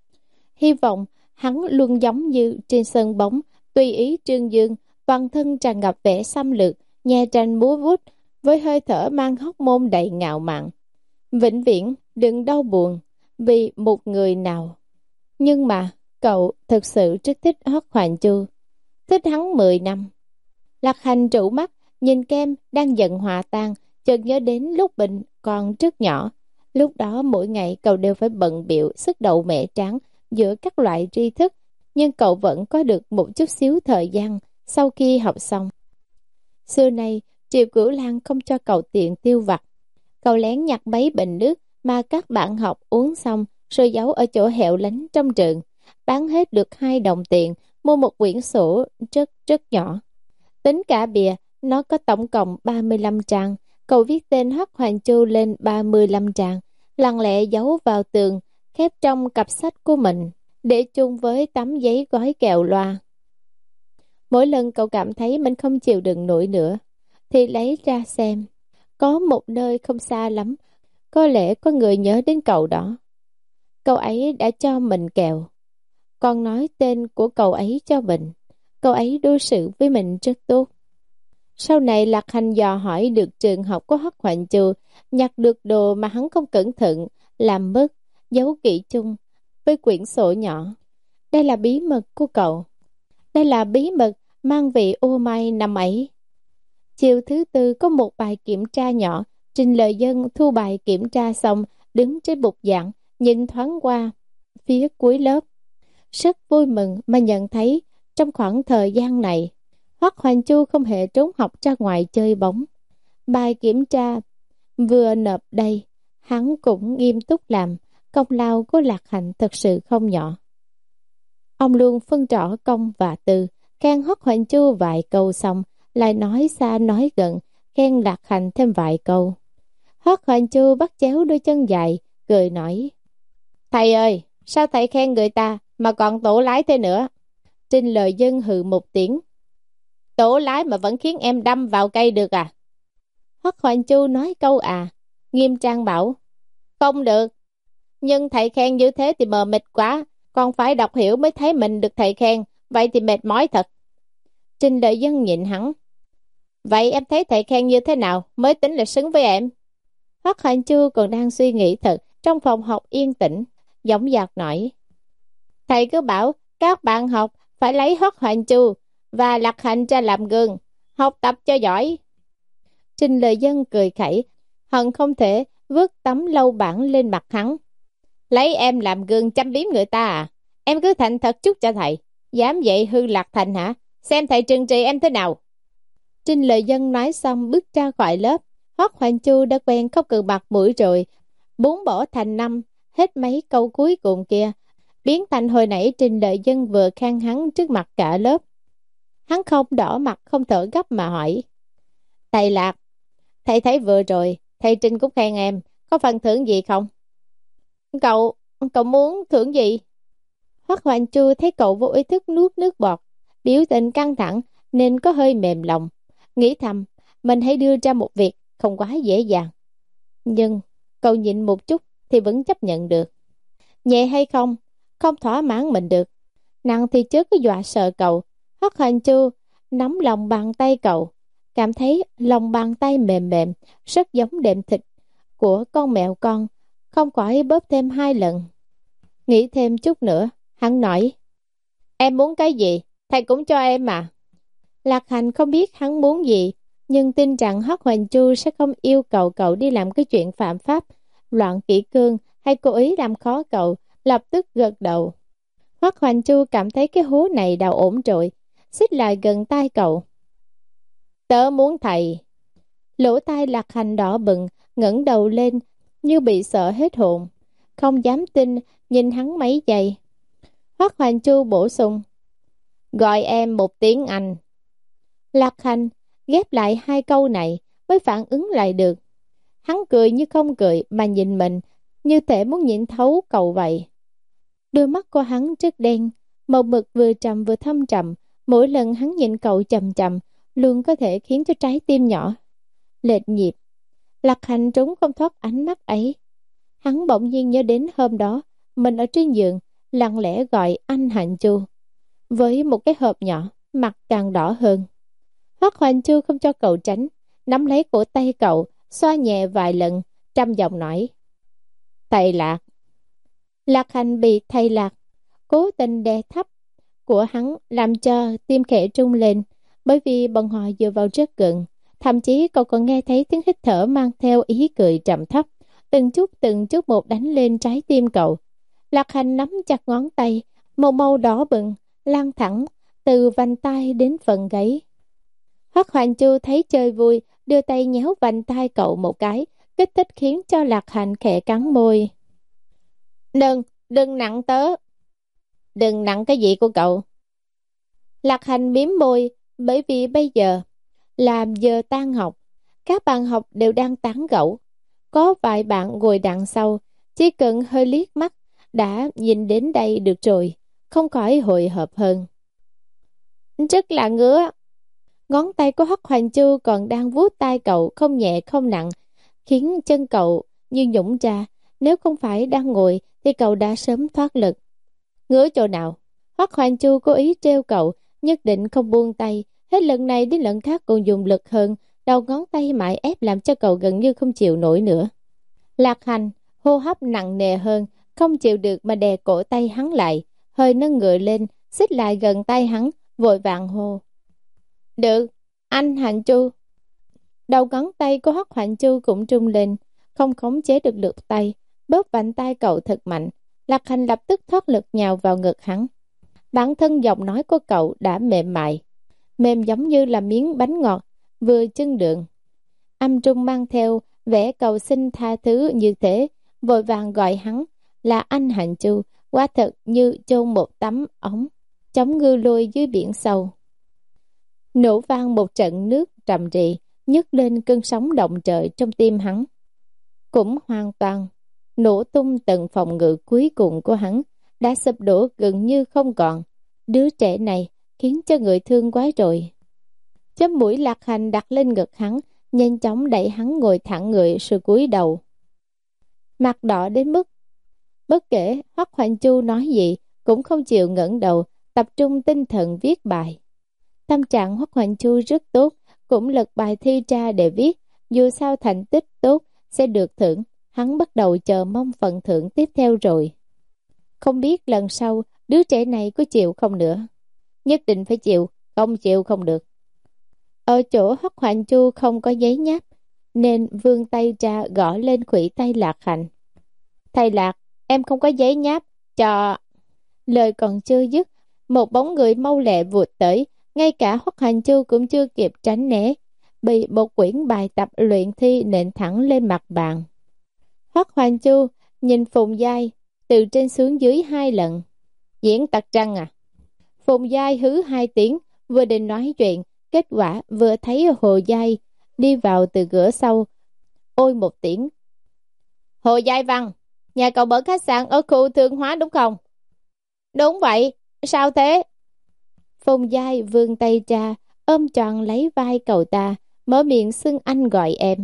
Hy vọng hắn luôn giống như trên sân bóng, tùy ý trương dương, toàn thân tràn ngập vẻ xâm lược, nhe tranh múa vuốt, với hơi thở mang hóc môn đầy ngạo mạn. Vĩnh viễn đừng đau buồn vì một người nào. Nhưng mà cậu thực sự rất thích Hoắc Hoành Chu, thích hắn mười năm. Lạc Hành trụ mắt, nhìn kem đang dần hòa tan, chợt nhớ đến lúc Bình còn rất nhỏ. Lúc đó mỗi ngày cậu đều phải bận bịu sức đầu mẹ trắng giữa các loại tri thức, nhưng cậu vẫn có được một chút xíu thời gian sau khi học xong. Xưa nay, Triệu Cửu Lan không cho cậu tiền tiêu vặt. Cậu lén nhặt mấy bình nước mà các bạn học uống xong rồi giấu ở chỗ hẻo lánh trong trường, bán hết được hai đồng tiền, mua một quyển sổ rất rất nhỏ. Tính cả bìa, nó có tổng cộng ba mươi lăm trang. Cậu viết tên Hoắc Hoành Chu lên ba mươi lăm trang, lặng lẽ giấu vào tường, khép trong cặp sách của mình, để chung với tấm giấy gói kẹo loa. Mỗi lần cậu cảm thấy mình không chịu đựng nổi nữa, thì lấy ra xem. Có một nơi không xa lắm, có lẽ có người nhớ đến cậu đó. Cậu ấy đã cho mình kẹo, còn nói tên của cậu ấy cho mình. Cậu ấy đối xử với mình rất tốt. Sau này Lạc Hành dò hỏi được trường học của Hoắc Hoành Chu, nhặt được đồ mà hắn không cẩn thận làm mất, giấu kỹ chung với quyển sổ nhỏ. Đây là bí mật của cậu. Đây là bí mật mang vị ô mai năm ấy. Chiều thứ tư có một bài kiểm tra nhỏ. Trình Lợi Dân thu bài kiểm tra xong, đứng trên bục giảng, nhìn thoáng qua phía cuối lớp. Rất vui mừng mà nhận thấy trong khoảng thời gian này, Hoắc Hoành Chu không hề trốn học ra ngoài chơi bóng. Bài kiểm tra vừa nộp đây, hắn cũng nghiêm túc làm. Công lao của Lạc Hành thật sự không nhỏ. Ông luôn phân rõ công và tư, khen Hoắc Hoành Chu vài câu xong, lại nói xa nói gần, khen Lạc Hành thêm vài câu. Hoắc Hoành Chu bắt chéo đôi chân dài, cười nói: Thầy ơi, sao thầy khen người ta mà còn tổ lái thế nữa? Trình Lợi Dân hừ một tiếng: Tổ lái mà vẫn khiến em đâm vào cây được à? Hoắc Hoành Chu nói câu à, nghiêm trang bảo: Không được, nhưng thầy khen như thế thì mờ mịt quá, còn phải đọc hiểu mới thấy mình được thầy khen, vậy thì mệt mỏi thật. Trình Lợi Dân nhịn hắn: Vậy em thấy thầy khen như thế nào mới tính là xứng với em? Hoắc Hoành Chu còn đang suy nghĩ thật, trong phòng học yên tĩnh, dõng dạc nói: Thầy cứ bảo các bạn học phải lấy Hoắc Hoành Chu và Lạc Hành ra làm gương, học tập cho giỏi. Trình Lợi Dân cười khẩy, hận không thể vứt tấm lâu bản lên mặt hắn. Lấy em làm gương chăm biếm người ta à? Em cứ thành thật chút cho thầy. Dám vậy hư Lạc Thành hả? Xem thầy trừng trị em thế nào. Trình Lợi Dân nói xong bước ra khỏi lớp. Hoắc Hoành Chu đã quen không cần mặt mũi rồi, bốn bỏ thành năm, hết mấy câu cuối cùng kia, biến thành hồi nãy Trình Lợi Dân vừa khen hắn trước mặt cả lớp. Hắn không đỏ mặt không thở gấp mà hỏi: Thầy Lạc, thầy thấy vừa rồi thầy Trình cũng khen em, có phần thưởng gì không? Cậu, cậu muốn thưởng gì? Hoắc Hoành Chu thấy cậu vô ý thức nuốt nước bọt, biểu tình căng thẳng nên có hơi mềm lòng, nghĩ thầm mình hãy đưa ra một việc không quá dễ dàng. Nhưng cậu nhịn một chút thì vẫn chấp nhận được. Nhẹ hay không, không thỏa mãn mình được, nặng thì chớ có dọa sợ cậu. Hoắc Hoành Chu nắm lòng bàn tay cậu, cảm thấy lòng bàn tay mềm mềm, rất giống đệm thịt của con mèo con, không khỏi bóp thêm hai lần. Nghĩ thêm chút nữa, hắn nói: Em muốn cái gì, thầy cũng cho em mà. Lạc Hành không biết hắn muốn gì, nhưng tin rằng Hoắc Hoành Chu sẽ không yêu cầu cậu đi làm cái chuyện phạm pháp, loạn kỷ cương hay cố ý làm khó cậu, lập tức gật đầu. Hoắc Hoành Chu cảm thấy cái hố này đào ổn rồi, xích lại gần tai cậu. Tớ muốn thầy. Lỗ tai Lạc Hành đỏ bừng, ngẩng đầu lên như bị sợ hết hồn, không dám tin nhìn hắn mấy giây. Hoắc Hoành Chu bổ sung, gọi em một tiếng Anh. Lạc Hành ghép lại hai câu này mới phản ứng lại được. Hắn cười như không cười mà nhìn mình, như thể muốn nhìn thấu cậu vậy. Đôi mắt của hắn rất đen, màu mực vừa trầm vừa thâm trầm. Mỗi lần hắn nhìn cậu chầm chầm, luôn có thể khiến cho trái tim nhỏ lệch nhịp. Lạc Hành trốn không thoát ánh mắt ấy. Hắn bỗng nhiên nhớ đến hôm đó, mình ở trên giường, lặng lẽ gọi anh Hành Chu. Với một cái hộp nhỏ, mặt càng đỏ hơn. Hoắc Hoành Chu không cho cậu tránh, nắm lấy cổ tay cậu, xoa nhẹ vài lần, trầm giọng nói. Thầy Lạc. Lạc Hành bị thầy Lạc cố tình đè thấp của hắn làm cho tim khẽ trung lên, bởi vì bọn họ dựa vào rất gần. Thậm chí cậu còn nghe thấy tiếng hít thở mang theo ý cười trầm thấp, từng chút từng chút một đánh lên trái tim cậu. Lạc Hành nắm chặt ngón tay, màu màu đỏ bừng, lan thẳng từ vành tai đến phần gáy. Hoắc Hoành Chu thấy chơi vui, đưa tay nhéo vành tai cậu một cái, kích thích khiến cho Lạc Hành khẽ cắn môi. Đừng, đừng nặng tớ. Đừng nặng cái gì của cậu? Lạc Hành miếm môi, bởi vì bây giờ là giờ tan học, các bạn học đều đang tán gẫu. Có vài bạn ngồi đằng sau, chỉ cần hơi liếc mắt đã nhìn đến đây được rồi, không khỏi hồi hộp hơn. Rất là ngứa. Ngón tay của Hoắc Hoành Chu còn đang vuốt tai cậu không nhẹ không nặng, khiến chân cậu như nhũn ra. Nếu không phải đang ngồi thì cậu đã sớm thoát lực. Ngứa chỗ nào? Hoắc Hoành Chu cố ý trêu cậu, nhất định không buông tay. Hết lần này đến lần khác còn dùng lực hơn, đầu ngón tay mãi ép làm cho cậu gần như không chịu nổi nữa. Lạc Hành hô hấp nặng nề hơn, không chịu được mà đè cổ tay hắn lại, hơi nâng ngựa lên, xích lại gần tay hắn, vội vàng hô. Được, anh Hành Chu. Đầu ngón tay của Hoắc Hoành Chu cũng trung lên, không khống chế được lực tay, bóp vành tay cậu thật mạnh. Lạc Hành lập tức thoát lực nhào vào ngực hắn. Bản thân giọng nói của cậu đã mềm mại, mềm giống như là miếng bánh ngọt vừa chưng đường. Âm trung mang theo vẻ cầu xin tha thứ như thế, vội vàng gọi hắn là anh Hành Chu, quả thật như chôn một tấm ống chống ngư lôi dưới biển sâu. Nổ vang một trận nước trầm trì, nhấc lên cơn sóng động trời trong tim hắn. Cũng hoàn toàn nổ tung tầng phòng ngự cuối cùng của hắn, đã sụp đổ gần như không còn. Đứa trẻ này khiến cho người thương quá rồi. Chấm mũi Lạc Hành đặt lên ngực hắn, nhanh chóng đẩy hắn ngồi thẳng người rồi cúi đầu. Mặt đỏ đến mức bất kể Hoắc Hoành Chu nói gì cũng không chịu ngẩng đầu, tập trung tinh thần viết bài. Tâm trạng Hoắc Hoành Chu rất tốt, cũng lật bài thi ra để viết, dù sao thành tích tốt sẽ được thưởng. Hắn bắt đầu chờ mong phần thưởng tiếp theo rồi. Không biết lần sau đứa trẻ này có chịu không nữa. Nhất định phải chịu, không chịu không được. Ở chỗ Hoắc Hoành Chu không có giấy nháp, nên vươn tay ra gõ lên khuỷu tay Lạc Hành. Thầy Lạc, em không có giấy nháp, cho... Lời còn chưa dứt, một bóng người mau lẹ vụt tới, ngay cả Hoắc Hoành Chu cũng chưa kịp tránh né, bị một quyển bài tập luyện thi nện thẳng lên mặt bàn. Hoắc Hoành Chu nhìn Phùng Giai từ trên xuống dưới hai lần. Diễn tật trăng à? Phùng Giai hứ hai tiếng, vừa định nói chuyện, kết quả vừa thấy Hồ Giai đi vào từ cửa sau, ôi một tiếng. Hồ Giai Văn, nhà cậu mở khách sạn ở khu thương hóa đúng không? Đúng vậy, sao thế? Phùng Giai vươn tay ra, ôm tròn lấy vai cậu ta, mở miệng xưng anh gọi em.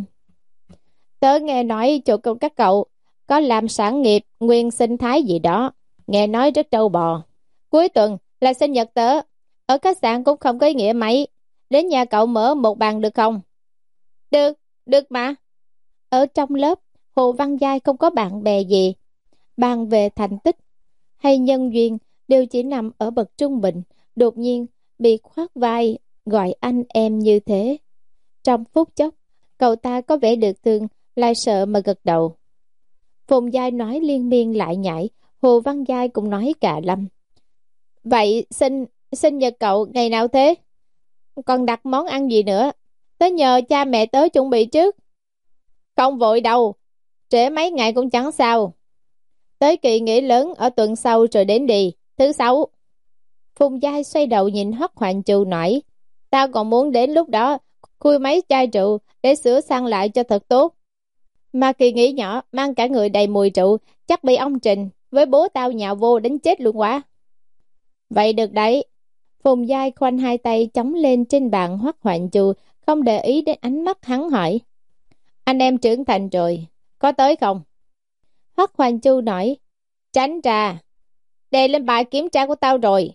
Tớ nghe nói chỗ cậu các cậu có làm sản nghiệp nguyên sinh thái gì đó, nghe nói rất trâu bò. Cuối tuần là sinh nhật tớ, ở khách sạn cũng không có ý nghĩa mấy, đến nhà cậu mở một bàn được không? Được, được mà. Ở trong lớp, Hồ Văn Giai không có bạn bè gì, bàn về thành tích hay nhân duyên đều chỉ nằm ở bậc trung bình, đột nhiên bị khoác vai gọi anh em như thế. Trong phút chốc, cậu ta có vẻ được thương, lại sợ mà gật đầu. Phùng Giai nói liên miên lại nhảy, Hồ Văn Giai cũng nói cả lâm. Vậy sinh, sinh nhật cậu ngày nào thế? Còn đặt món ăn gì nữa? Tớ nhờ cha mẹ tớ chuẩn bị trước. Không vội đâu, trễ mấy ngày cũng chẳng sao. Tới kỳ nghỉ lớn ở tuần sau rồi đến đi. Thứ sáu. Phùng Giai xoay đầu nhìn Hoắc Hoành Trù nói, tao còn muốn đến lúc đó khui mấy chai rượu để sửa sang lại cho thật tốt. Mà kỳ nghỉ nhỏ mang cả người đầy mùi rượu, chắc bị ông Trình với bố tao nhào vô đánh chết luôn quá. Vậy được đấy. Phùng Giai khoanh hai tay chống lên trên bàn Hoắc Hoành Trù, không để ý đến ánh mắt hắn hỏi, anh em trưởng thành rồi, có tới không? Hoắc Hoành Trù nói, tránh ra, đề lên bài kiểm tra của tao rồi.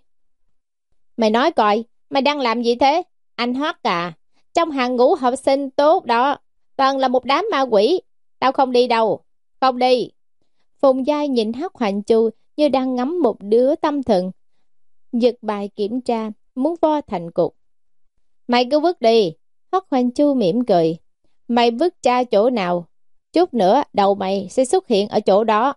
Mày nói coi, mày đang làm gì thế? Anh Hoắc à, trong hàng ngũ học sinh tốt đó, toàn là một đám ma quỷ. Tao không đi đâu, không đi. Phùng Giai nhìn Hoắc Hoành Trù như đang ngắm một đứa tâm thần, giật bài kiểm tra, muốn vo thành cục. Mày cứ vứt đi. Hoắc Hoành Trù mỉm cười. Mày vứt tra chỗ nào, chút nữa đầu mày sẽ xuất hiện ở chỗ đó.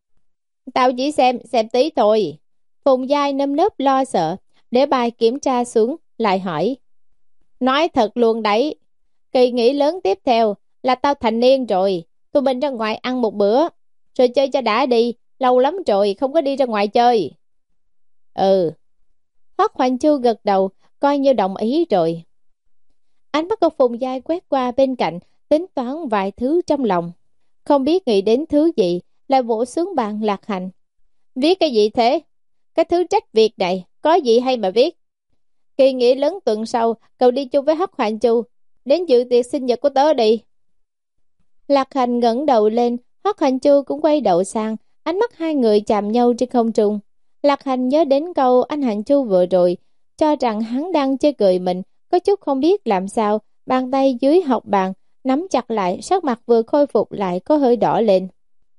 Tao chỉ xem, xem tí thôi. Phùng Giai nơm nớp lo sợ, để bài kiểm tra xuống, lại hỏi. Nói thật luôn đấy, kỳ nghỉ lớn tiếp theo là tao thành niên rồi. Tụi mình ra ngoài ăn một bữa, rồi chơi cho đã đi. Lâu lắm rồi không có đi ra ngoài chơi. Ừ. Hoắc Hoành Trù gật đầu, coi như đồng ý rồi. Ánh mắt của Phùng Giai quét qua bên cạnh, tính toán vài thứ trong lòng. Không biết nghĩ đến thứ gì, lại vỗ xuống bàn Lạc Hành. Viết cái gì thế? Cái thứ trách việc này, có gì hay mà viết? Kỳ nghỉ lớn tuần sau, cậu đi chung với Hoắc Hoành Trù, đến dự tiệc sinh nhật của tớ đi. Lạc Hành ngẩng đầu lên, Hoắc Hoành Trù cũng quay đầu sang, ánh mắt hai người chạm nhau trên không trung. Lạc Hành nhớ đến câu anh Hành Trù vừa rồi, cho rằng hắn đang chơi cười mình, có chút không biết làm sao, bàn tay dưới học bàn, nắm chặt lại, sắc mặt vừa khôi phục lại có hơi đỏ lên.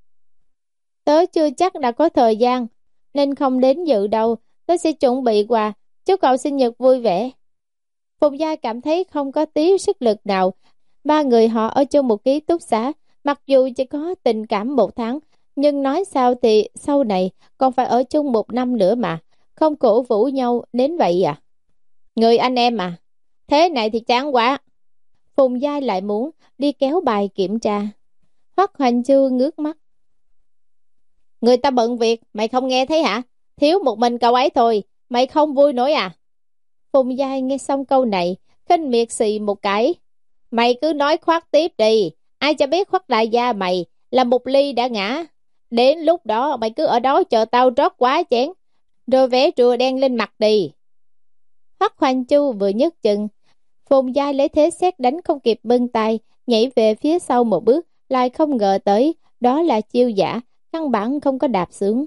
Tớ chưa chắc đã có thời gian, nên không đến dự đâu, tớ sẽ chuẩn bị quà, chúc cậu sinh nhật vui vẻ. Phùng Gia cảm thấy không có tí sức lực nào. Ba người họ ở chung một ký túc xá, mặc dù chỉ có tình cảm một tháng, nhưng nói sao thì sau này còn phải ở chung một năm nữa mà, không cổ vũ nhau đến vậy à? Người anh em à, thế này thì chán quá. Phùng Gia lại muốn đi kéo bài kiểm tra. Hoắc Hoành Trù ngước mắt. Người ta bận việc, mày không nghe thấy hả? Thiếu một mình cậu ấy thôi, mày không vui nổi à? Phùng Giai nghe xong câu này, khinh miệt xì một cái. Mày cứ nói khoác tiếp đi, ai cho biết Hoắc đại gia mày là một ly đã ngã. Đến lúc đó mày cứ ở đó chờ tao rót quá chén, rồi vẽ rùa đen lên mặt đi. Hoắc Hoành Trù vừa nhấc chân, Phùng Giai lấy thế xét đánh không kịp bưng tay, nhảy về phía sau một bước, lại không ngờ tới, đó là chiêu giả, căn bản không có đạp xuống.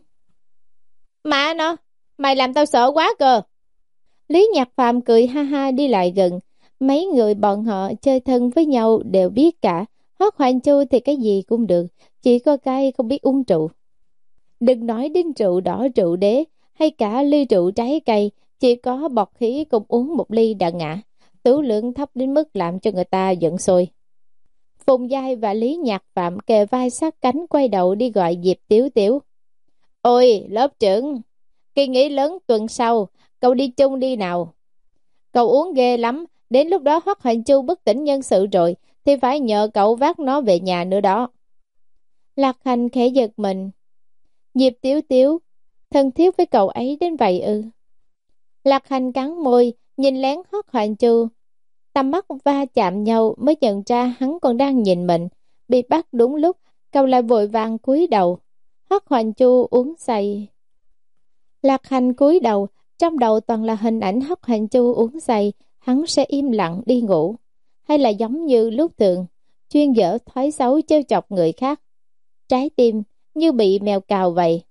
Mà nó, mày làm tao sợ quá cơ. Lý Nhạc Phàm cười ha ha đi lại gần. Mấy người bọn họ chơi thân với nhau đều biết cả. Hoắc Hoành Trù thì cái gì cũng được, chỉ có cái không biết uống rượu. Đừng nói đến rượu đỏ, rượu đế, hay cả ly rượu trái cây, chỉ có bọt khí cũng uống một ly đã ngã. Tửu lượng thấp đến mức làm cho người ta giận sôi. Phùng Giai và Lý Nhạc Phạm kề vai sát cánh quay đầu đi gọi Diệp Tiểu Tiểu. Ôi, lớp trưởng, kỳ nghỉ lớn tuần sau, cậu đi chung đi nào. Cậu uống ghê lắm, đến lúc đó Hoắc Hoành Trù bất tỉnh nhân sự rồi, thì phải nhờ cậu vác nó về nhà nữa đó. Lạc Hành khẽ giật mình. Diệp Tiểu Tiểu, thân thiết với cậu ấy đến vậy ư? Lạc Hành cắn môi, nhìn lén Hoắc Hoành Trù. Tầm mắt va chạm nhau mới nhận ra hắn còn đang nhìn mình. Bị bắt đúng lúc, cậu lại vội vàng cúi đầu. Hoắc Hoành Trù uống say. Lạc Hành cúi đầu, trong đầu toàn là hình ảnh Hoắc Hoành Trù uống say. Hắn sẽ im lặng đi ngủ, hay là giống như lúc thường, chuyên dở thói xấu trêu chọc người khác. Trái tim như bị mèo cào vậy.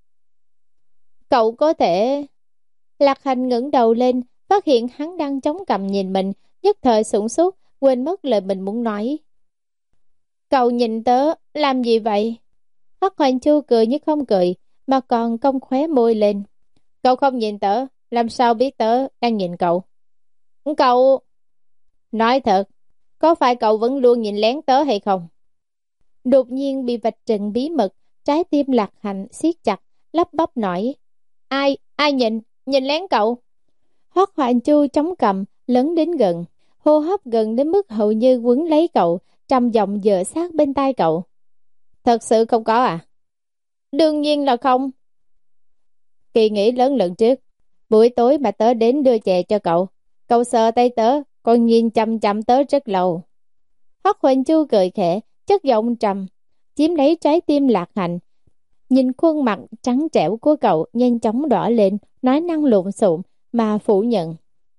Cậu có thể... Lạc Hành ngẩng đầu lên, phát hiện hắn đang chống cằm nhìn mình, nhất thời sửng sốt, quên mất lời mình muốn nói. Cậu nhìn tớ, làm gì vậy? Hoắc Hoành Trù cười như không cười, mà còn cong khóe môi lên. Cậu không nhìn tớ, làm sao biết tớ đang nhìn cậu? Cậu... Nói thật, có phải cậu vẫn luôn nhìn lén tớ hay không? Đột nhiên bị vạch trần bí mật, trái tim Lạc Hành siết chặt, lắp bắp nói. Ai, ai nhìn, nhìn lén cậu. Hoắc Hoành Chu chống cằm, lấn đến gần, hô hấp gần đến mức hầu như quấn lấy cậu, trầm giọng dựa sát bên tai cậu. Thật sự không có à? Đương nhiên là không. Kỳ nghỉ lớn lần trước, buổi tối mà tớ đến đưa chè cho cậu, cậu sờ tay tớ, còn nhìn chăm chăm tớ rất lâu. Hoắc Hoành Chu cười khẽ, chất giọng trầm, chiếm lấy trái tim Lạc Hành. Nhìn khuôn mặt trắng trẻo của cậu nhanh chóng đỏ lên, nói năng lộn xộn mà phủ nhận.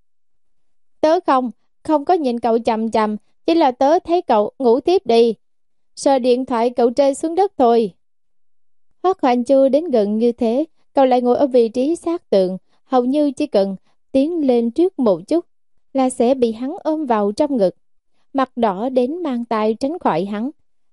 Tớ không, không có nhìn cậu chằm chằm, chỉ là tớ thấy cậu ngủ tiếp đi. Sờ điện thoại cậu rơi xuống đất thôi. Hoắc Hoành Chu đến gần như thế, cậu lại ngồi ở vị trí sát tường, hầu như chỉ cần tiến lên trước một chút là sẽ bị hắn ôm vào trong ngực. Mặt đỏ đến mang tay tránh khỏi hắn.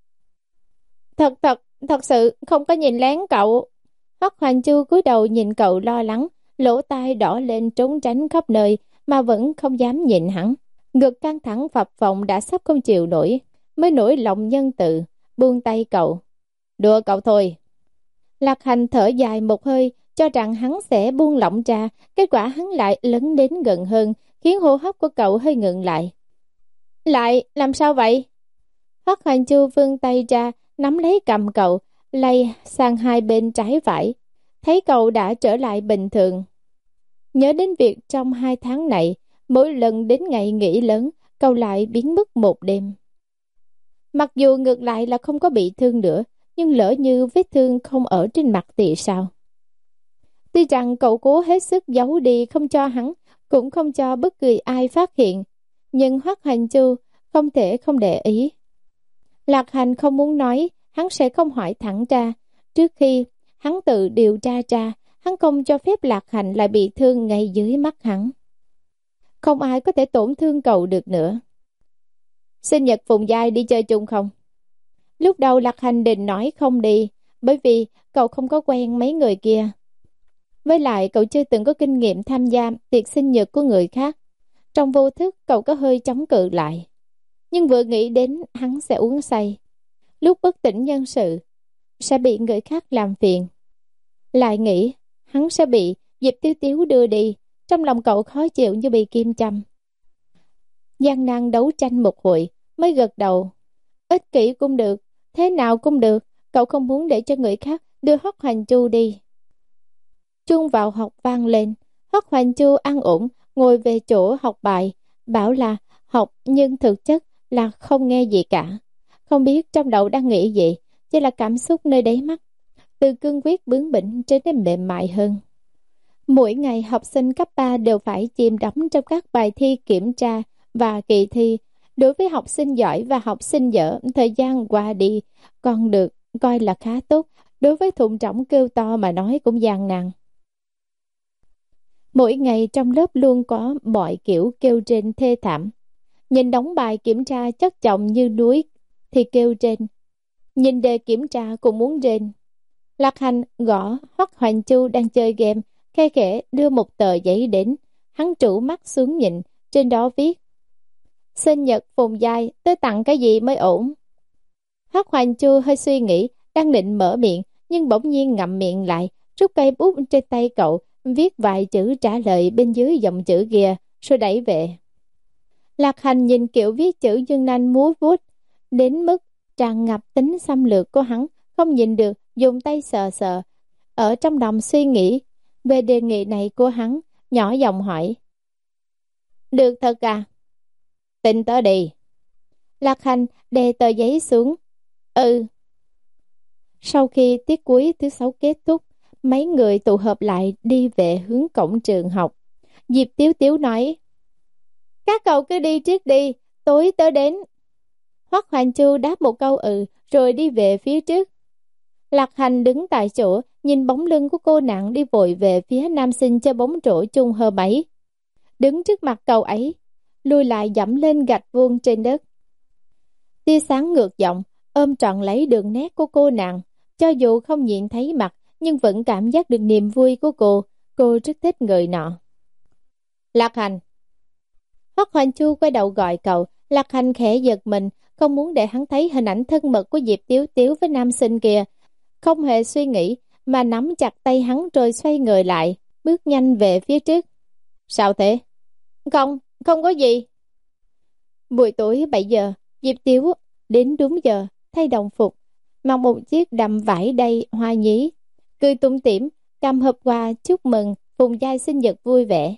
Thật thật, thật sự không có nhìn lén cậu. Hoắc Hoành Chu cúi đầu nhìn cậu lo lắng, lỗ tai đỏ lên trốn tránh khắp nơi mà vẫn không dám nhìn hắn. Ngực căng thẳng phập phồng đã sắp không chịu nổi, mới nổi lòng nhân từ, buông tay cậu. Đùa cậu thôi. Lạc Hành thở dài một hơi, cho rằng hắn sẽ buông lỏng ra, kết quả hắn lại lấn đến gần hơn, khiến hô hấp của cậu hơi ngừng lại. Lại, làm sao vậy? Hoắc Hoành Chu vươn tay ra, nắm lấy cầm cậu, lay sang hai bên trái phải. Thấy cậu đã trở lại bình thường. Nhớ đến việc trong hai tháng này, mỗi lần đến ngày nghỉ lớn, cậu lại biến mất một đêm. Mặc dù ngược lại là không có bị thương nữa, nhưng lỡ như vết thương không ở trên mặt thì sao? Tuy rằng cậu cố hết sức giấu đi không cho hắn, cũng không cho bất kỳ ai phát hiện, nhưng Hoắc Hoành Chu không thể không để ý. Lạc Hành không muốn nói, hắn sẽ không hỏi thẳng ra. Trước khi hắn tự điều tra ra, hắn không cho phép Lạc Hành lại bị thương ngay dưới mắt hắn. Không ai có thể tổn thương cậu được nữa. Sinh nhật Phùng Giai đi chơi chung không? Lúc đầu Lạc Hành định nói không đi, bởi vì cậu không có quen mấy người kia. Với lại cậu chưa từng có kinh nghiệm tham gia tiệc sinh nhật của người khác. Trong vô thức cậu có hơi chống cự lại. Nhưng vừa nghĩ đến hắn sẽ uống say, lúc bất tỉnh nhân sự sẽ bị người khác làm phiền, lại nghĩ hắn sẽ bị Diệp Tiếu Tiếu đưa đi, trong lòng cậu khó chịu như bị kim châm. Gian nan đấu tranh một hồi mới gật đầu. Ích kỷ cũng được, thế nào cũng được, cậu không muốn để cho người khác đưa Hoắc Hoành Chu đi. Chuông vào học vang lên. Hoắc Hoành Chu an ổn ngồi về chỗ học bài, bảo là học nhưng thực chất là không nghe gì cả. Không biết trong đầu đang nghĩ gì, chỉ là cảm xúc nơi đáy mắt từ cương quyết bướng bỉnh trở nên mềm mại hơn. Mỗi ngày học sinh cấp ba đều phải chìm đắm trong các bài thi kiểm tra và kỳ thi. Đối với học sinh giỏi và học sinh dở, thời gian qua đi còn được coi là khá tốt. Đối với thùng trỏng kêu to mà nói cũng gian nan. Mỗi ngày trong lớp luôn có mọi kiểu kêu trên thê thảm. Nhìn đống bài kiểm tra chất chồng như núi thì kêu trên. Nhìn đề kiểm tra cũng muốn rên. Lạc Hành gõ Hoắc Hoành Chu đang chơi game, khe khẽ đưa một tờ giấy đến. Hắn trụ mắt xuống nhìn, trên đó viết: sinh nhật Phùng Giai, tớ tặng cái gì mới ổn? Hoắc Hoành Chu hơi suy nghĩ, đang định mở miệng, nhưng bỗng nhiên ngậm miệng lại, rút cây bút trên tay cậu, viết vài chữ trả lời bên dưới dòng chữ kia, rồi đẩy về. Lạc Hành nhìn kiểu viết chữ dương nanh múa vuốt, đến mức tràn ngập tính xâm lược của hắn, không nhìn được, dùng tay sờ sờ. Ở trong lòng suy nghĩ về đề nghị này của hắn, nhỏ giọng hỏi: được thật à? Tin tớ đi. Lạc Hành đè tờ giấy xuống. Ừ. Sau khi tiết cuối thứ sáu kết thúc, mấy người tụ hợp lại đi về hướng cổng trường học. Diệp Tiếu Tiếu nói: các cậu cứ đi trước đi, tối tớ đến. Hoắc Hoành Chu đáp một câu ừ, rồi đi về phía trước. Lạc Hành đứng tại chỗ, nhìn bóng lưng của cô nàng đi vội về phía nam sinh chơi bóng rổ chung hơ bảy. Đứng trước mặt cậu ấy, lùi lại dẫm lên gạch vuông trên đất. Tia sáng ngược giọng, ôm trọn lấy đường nét của cô nàng. Cho dù không nhìn thấy mặt, nhưng vẫn cảm giác được niềm vui của cô. Cô rất thích người nọ. Lạc Hành. Hoắc Hoành Chu quay đầu gọi cậu. Lạc Hành khẽ giật mình, không muốn để hắn thấy hình ảnh thân mật của Diệp Tiếu Tiếu với nam sinh kia. Không hề suy nghĩ, mà nắm chặt tay hắn rồi xoay người lại. bước nhanh về phía trước. Sao thế? Không, không có gì. Buổi tối bảy giờ, Diệp Tiếu đến đúng giờ, thay đồng phục, mặc một chiếc đầm vải đầy hoa nhí, cười tủm tỉm, cầm hộp quà chúc mừng Phùng Giai sinh nhật vui vẻ.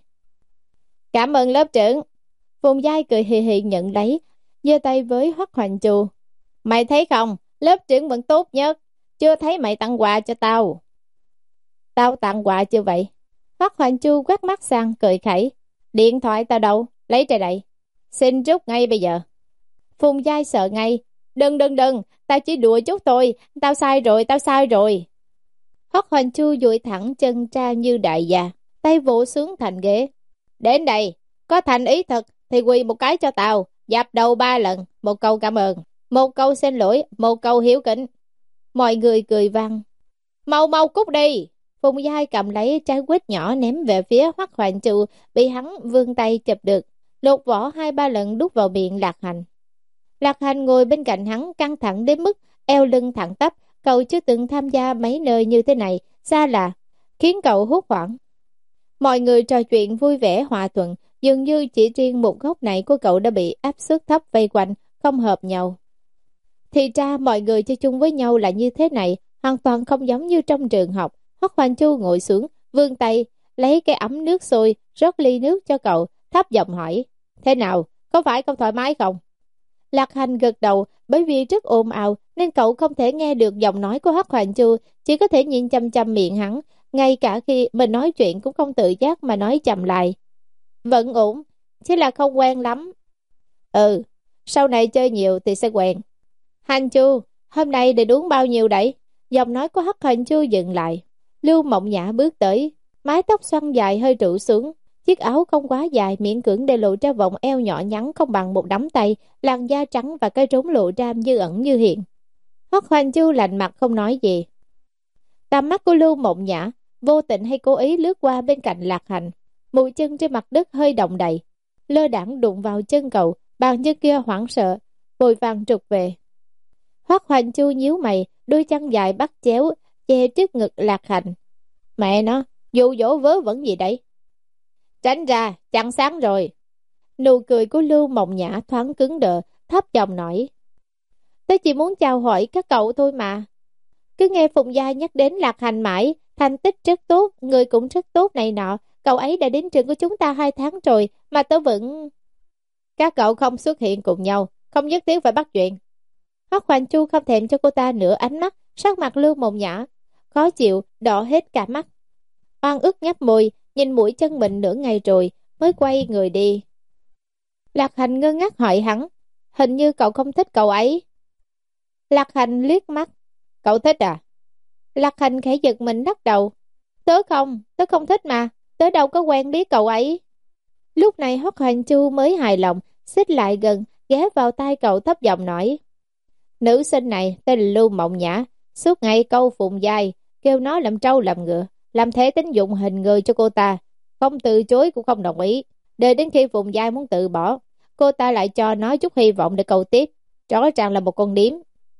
Cảm ơn lớp trưởng. Phùng Giai cười hì hì nhận lấy, giơ tay với Hoắc Hoành Trù. Mày thấy không, lớp trưởng vẫn tốt nhất, chưa thấy mày tặng quà cho tao. Tao tặng quà chưa vậy? Hoắc Hoành Trù quét mắt sang cười khẩy. Điện thoại tao đâu, lấy ra đây. Xin rút ngay bây giờ. Phùng Giai sợ ngay. Đừng đừng đừng, tao chỉ đùa chút thôi, tao sai rồi, tao sai rồi. Hoắc Hoành Chu duỗi thẳng chân ra như đại gia, tay vỗ xuống thành ghế. Đến đây, có thành ý thật thì quỳ một cái cho tao, dập đầu ba lần, một câu cảm ơn, một câu xin lỗi, một câu hiếu kính. Mọi người cười vang. Mau mau cút đi. Phùng Giai cầm lấy trái quýt nhỏ ném về phía Hoắc Hoành Chu, bị hắn vươn tay chụp được, lột vỏ hai ba lần đút vào miệng Lạc Hành. Lạc Hành ngồi bên cạnh hắn căng thẳng đến mức eo lưng thẳng tắp. Cậu chưa từng tham gia mấy nơi như thế này, xa lạ, khiến cậu hốt hoảng. Mọi người trò chuyện vui vẻ hòa thuận, dường như chỉ riêng một góc này của cậu đã bị áp suất thấp vây quanh, không hợp nhau. Thì ra mọi người chơi chung với nhau là như thế này, hoàn toàn không giống như trong trường học. Hoắc Hoành Chu ngồi xuống, vươn tay, lấy cái ấm nước sôi, rót ly nước cho cậu, thấp giọng hỏi. Thế nào, có phải không thoải mái không? Lạc Hành gật đầu, bởi vì rất ồn ào nên cậu không thể nghe được giọng nói của Hoắc Hoành Chu, chỉ có thể nhìn chăm chăm miệng hắn, ngay cả khi mình nói chuyện cũng không tự giác mà nói chậm lại. Vẫn ổn, chỉ là không quen lắm. Ừ, sau này chơi nhiều thì sẽ quen. Hành Chu, hôm nay định uống bao nhiêu đấy? Giọng nói của Hoắc Hoành Chu dừng lại. Lưu Mộng Nhã bước tới, mái tóc xoăn dài hơi trụ xuống. Chiếc áo không quá dài, miễn cưỡng để lộ ra vòng eo nhỏ nhắn không bằng một nắm tay, làn da trắng và cái trống lộ ra như ẩn như hiện. Hoắc Hoành Chu lạnh mặt không nói gì. Tầm mắt của Lưu Mộng Nhã vô tình hay cố ý lướt qua bên cạnh Lạc Hành, mũi chân trên mặt đất hơi động đậy, lơ đãng đụng vào chân cậu, bàn chân kia hoảng sợ, vội vàng trục về. Hoắc Hoành Chu nhíu mày, đôi chân dài bắt chéo che trước ngực Lạc Hành. Mẹ nó, dụ dỗ vớ vẩn gì đấy? Tránh ra, chặn sáng rồi. Nụ cười của Lưu Mộng Nhã thoáng cứng đờ, thấp giọng nói. Tôi chỉ muốn chào hỏi các cậu thôi mà. Cứ nghe Phùng Gia nhắc đến Lạc Hành mãi, thành tích rất tốt, người cũng rất tốt này nọ. Cậu ấy đã đến trường của chúng ta hai tháng rồi, mà tớ vẫn... Các cậu không xuất hiện cùng nhau, không nhất thiết phải bắt chuyện. Hoắc Hoành Chu không thèm cho cô ta nửa ánh mắt, sắc mặt Lưu Mộng Nhã khó chịu, đỏ hết cả mắt. Oan ức nhấp môi, nhìn mũi chân mình nửa ngày rồi mới quay người đi. Lạc Hành ngơ ngác hỏi hắn, hình như cậu không thích cậu ấy. Lạc Hành liếc mắt, cậu thích à? Lạc Hành khẽ giật mình lắc đầu, tớ không, tớ không thích mà, tớ đâu có quen biết cậu ấy. Lúc này Hoắc Hoành Chu mới hài lòng, xích lại gần, ghé vào tai cậu thấp giọng nói, nữ sinh này tên là Lưu Mộng Nhã, suốt ngày câu Phùng Giai, kêu nó làm trâu làm ngựa, làm thế tín dụng hình người cho cô ta, không từ chối cũng không đồng ý. Đợi đến khi Phùng Giai muốn tự bỏ, cô ta lại cho nó chút hy vọng để cầu tiếp, rõ ràng là một con điếm.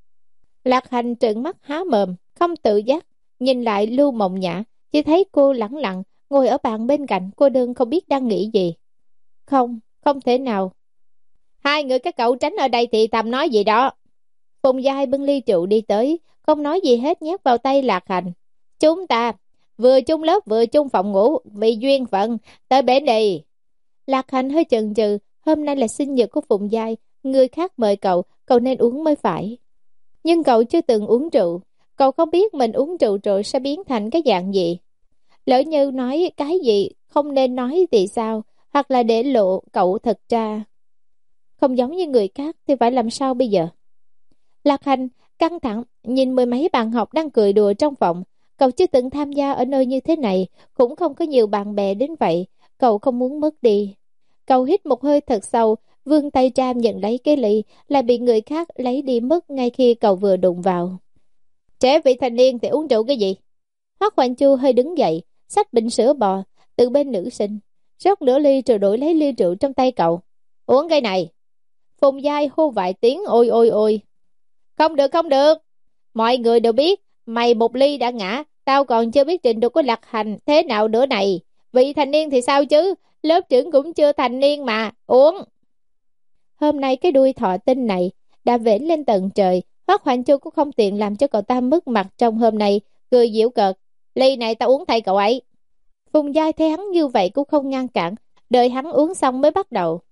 Lạc Hành trợn mắt há mồm, không tự giác nhìn lại Lưu Mộng Nhã, chỉ thấy cô lẳng lặng ngồi ở bàn bên cạnh, cô đơn không biết đang nghĩ gì. Không, không thể nào. Hai người các cậu tránh ở đây thì thầm nói gì đó. Phùng Giai bưng ly rượu đi tới, không nói gì hết nhét vào tay Lạc Hành. Chúng ta vừa chung lớp vừa chung phòng ngủ, vì duyên phận, tới bể đi. Lạc Hành hơi chần chừ, hôm nay là sinh nhật của Phùng Giai, người khác mời cậu, cậu nên uống mới phải. Nhưng cậu chưa từng uống rượu, cậu không biết mình uống rượu rồi sẽ biến thành cái dạng gì. Lỡ như nói cái gì không nên nói thì sao, hoặc là để lộ cậu thật ra không giống như người khác thì phải làm sao bây giờ? Lạc Hành căng thẳng nhìn mười mấy bạn học đang cười đùa trong phòng. Cậu chưa từng tham gia ở nơi như thế này, cũng không có nhiều bạn bè đến vậy. Cậu không muốn mất đi. Cậu hít một hơi thật sâu, vươn tay ra nhận lấy cái ly, lại bị người khác lấy đi mất ngay khi cậu vừa đụng vào. Trẻ vị thành niên thì uống rượu cái gì? Hoắc Hoành Chu hơi đứng dậy, xách bình sữa bò từ bên nữ sinh, rót nửa ly rồi đổi lấy ly rượu trong tay cậu. Uống cái này. Phùng Giai hô vài tiếng ôi ôi ôi. Không được không được, mọi người đều biết mày một ly đã ngã, Tao còn chưa biết trình độ của Lạc Hành thế nào nữa này. Vị thành niên thì sao chứ? Lớp trưởng cũng chưa thành niên mà. Uống. Hôm nay cái đuôi thọ tinh này đã vểnh lên tận trời. Hoắc Hoành Chu cũng không tiện làm cho cậu ta mất mặt trong hôm nay. Cười giễu cợt. Ly này tao uống thay cậu ấy. Phùng Giai thấy hắn như vậy cũng không ngăn cản. Đợi hắn uống xong mới bắt đầu.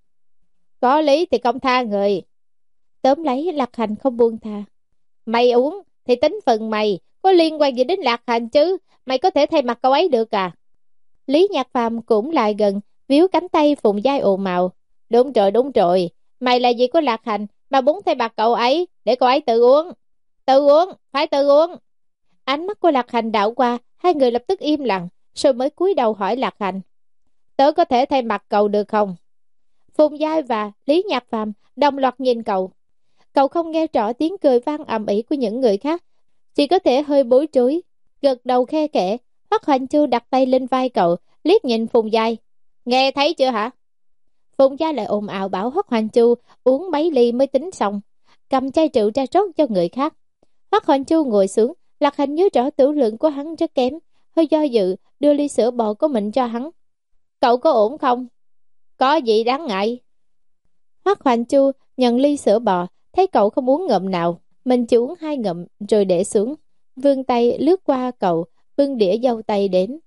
Có lý thì không tha người. Tóm lấy Lạc Hành không buông tha. Mày uống thì tính phần mày, có liên quan gì đến Lạc Hành chứ? Mày có thể thay mặt cậu ấy được à? Lý Nhạc Phàm cũng lại gần, víu cánh tay Phùng Giai ồn ào. Đúng rồi, đúng rồi. Mày là gì của Lạc Hành mà muốn thay mặt cậu ấy, để cậu ấy tự uống. Tự uống, phải tự uống. Ánh mắt của Lạc Hành đảo qua, hai người lập tức im lặng, rồi mới cúi đầu hỏi Lạc Hành. Tớ có thể thay mặt cậu được không? Phùng Giai và Lý Nhạc Phàm đồng loạt nhìn cậu. Cậu không nghe rõ tiếng cười vang ầm ĩ của những người khác, chỉ có thể hơi bối rối, gật đầu khe khẽ. Hoắc Hoành Chu đặt tay lên vai cậu, liếc nhìn Phùng Giai. Nghe thấy chưa hả? Phùng Giai lại ồn ào bảo Hoắc Hoành Chu uống mấy ly mới tính xong, cầm chai rượu ra rót cho người khác. Hoắc Hoành Chu ngồi xuống, Lạc Hành nhớ rõ tử lượng của hắn rất kém, hơi do dự đưa ly sữa bò của mình cho hắn. Cậu có ổn không? Có gì đáng ngại? Hoắc Hoành Chu nhận ly sữa bò, thấy cậu không uống ngụm nào, mình chỉ uống hai ngụm rồi để xuống, vươn tay lướt qua cậu, bưng đĩa dâu tây đến.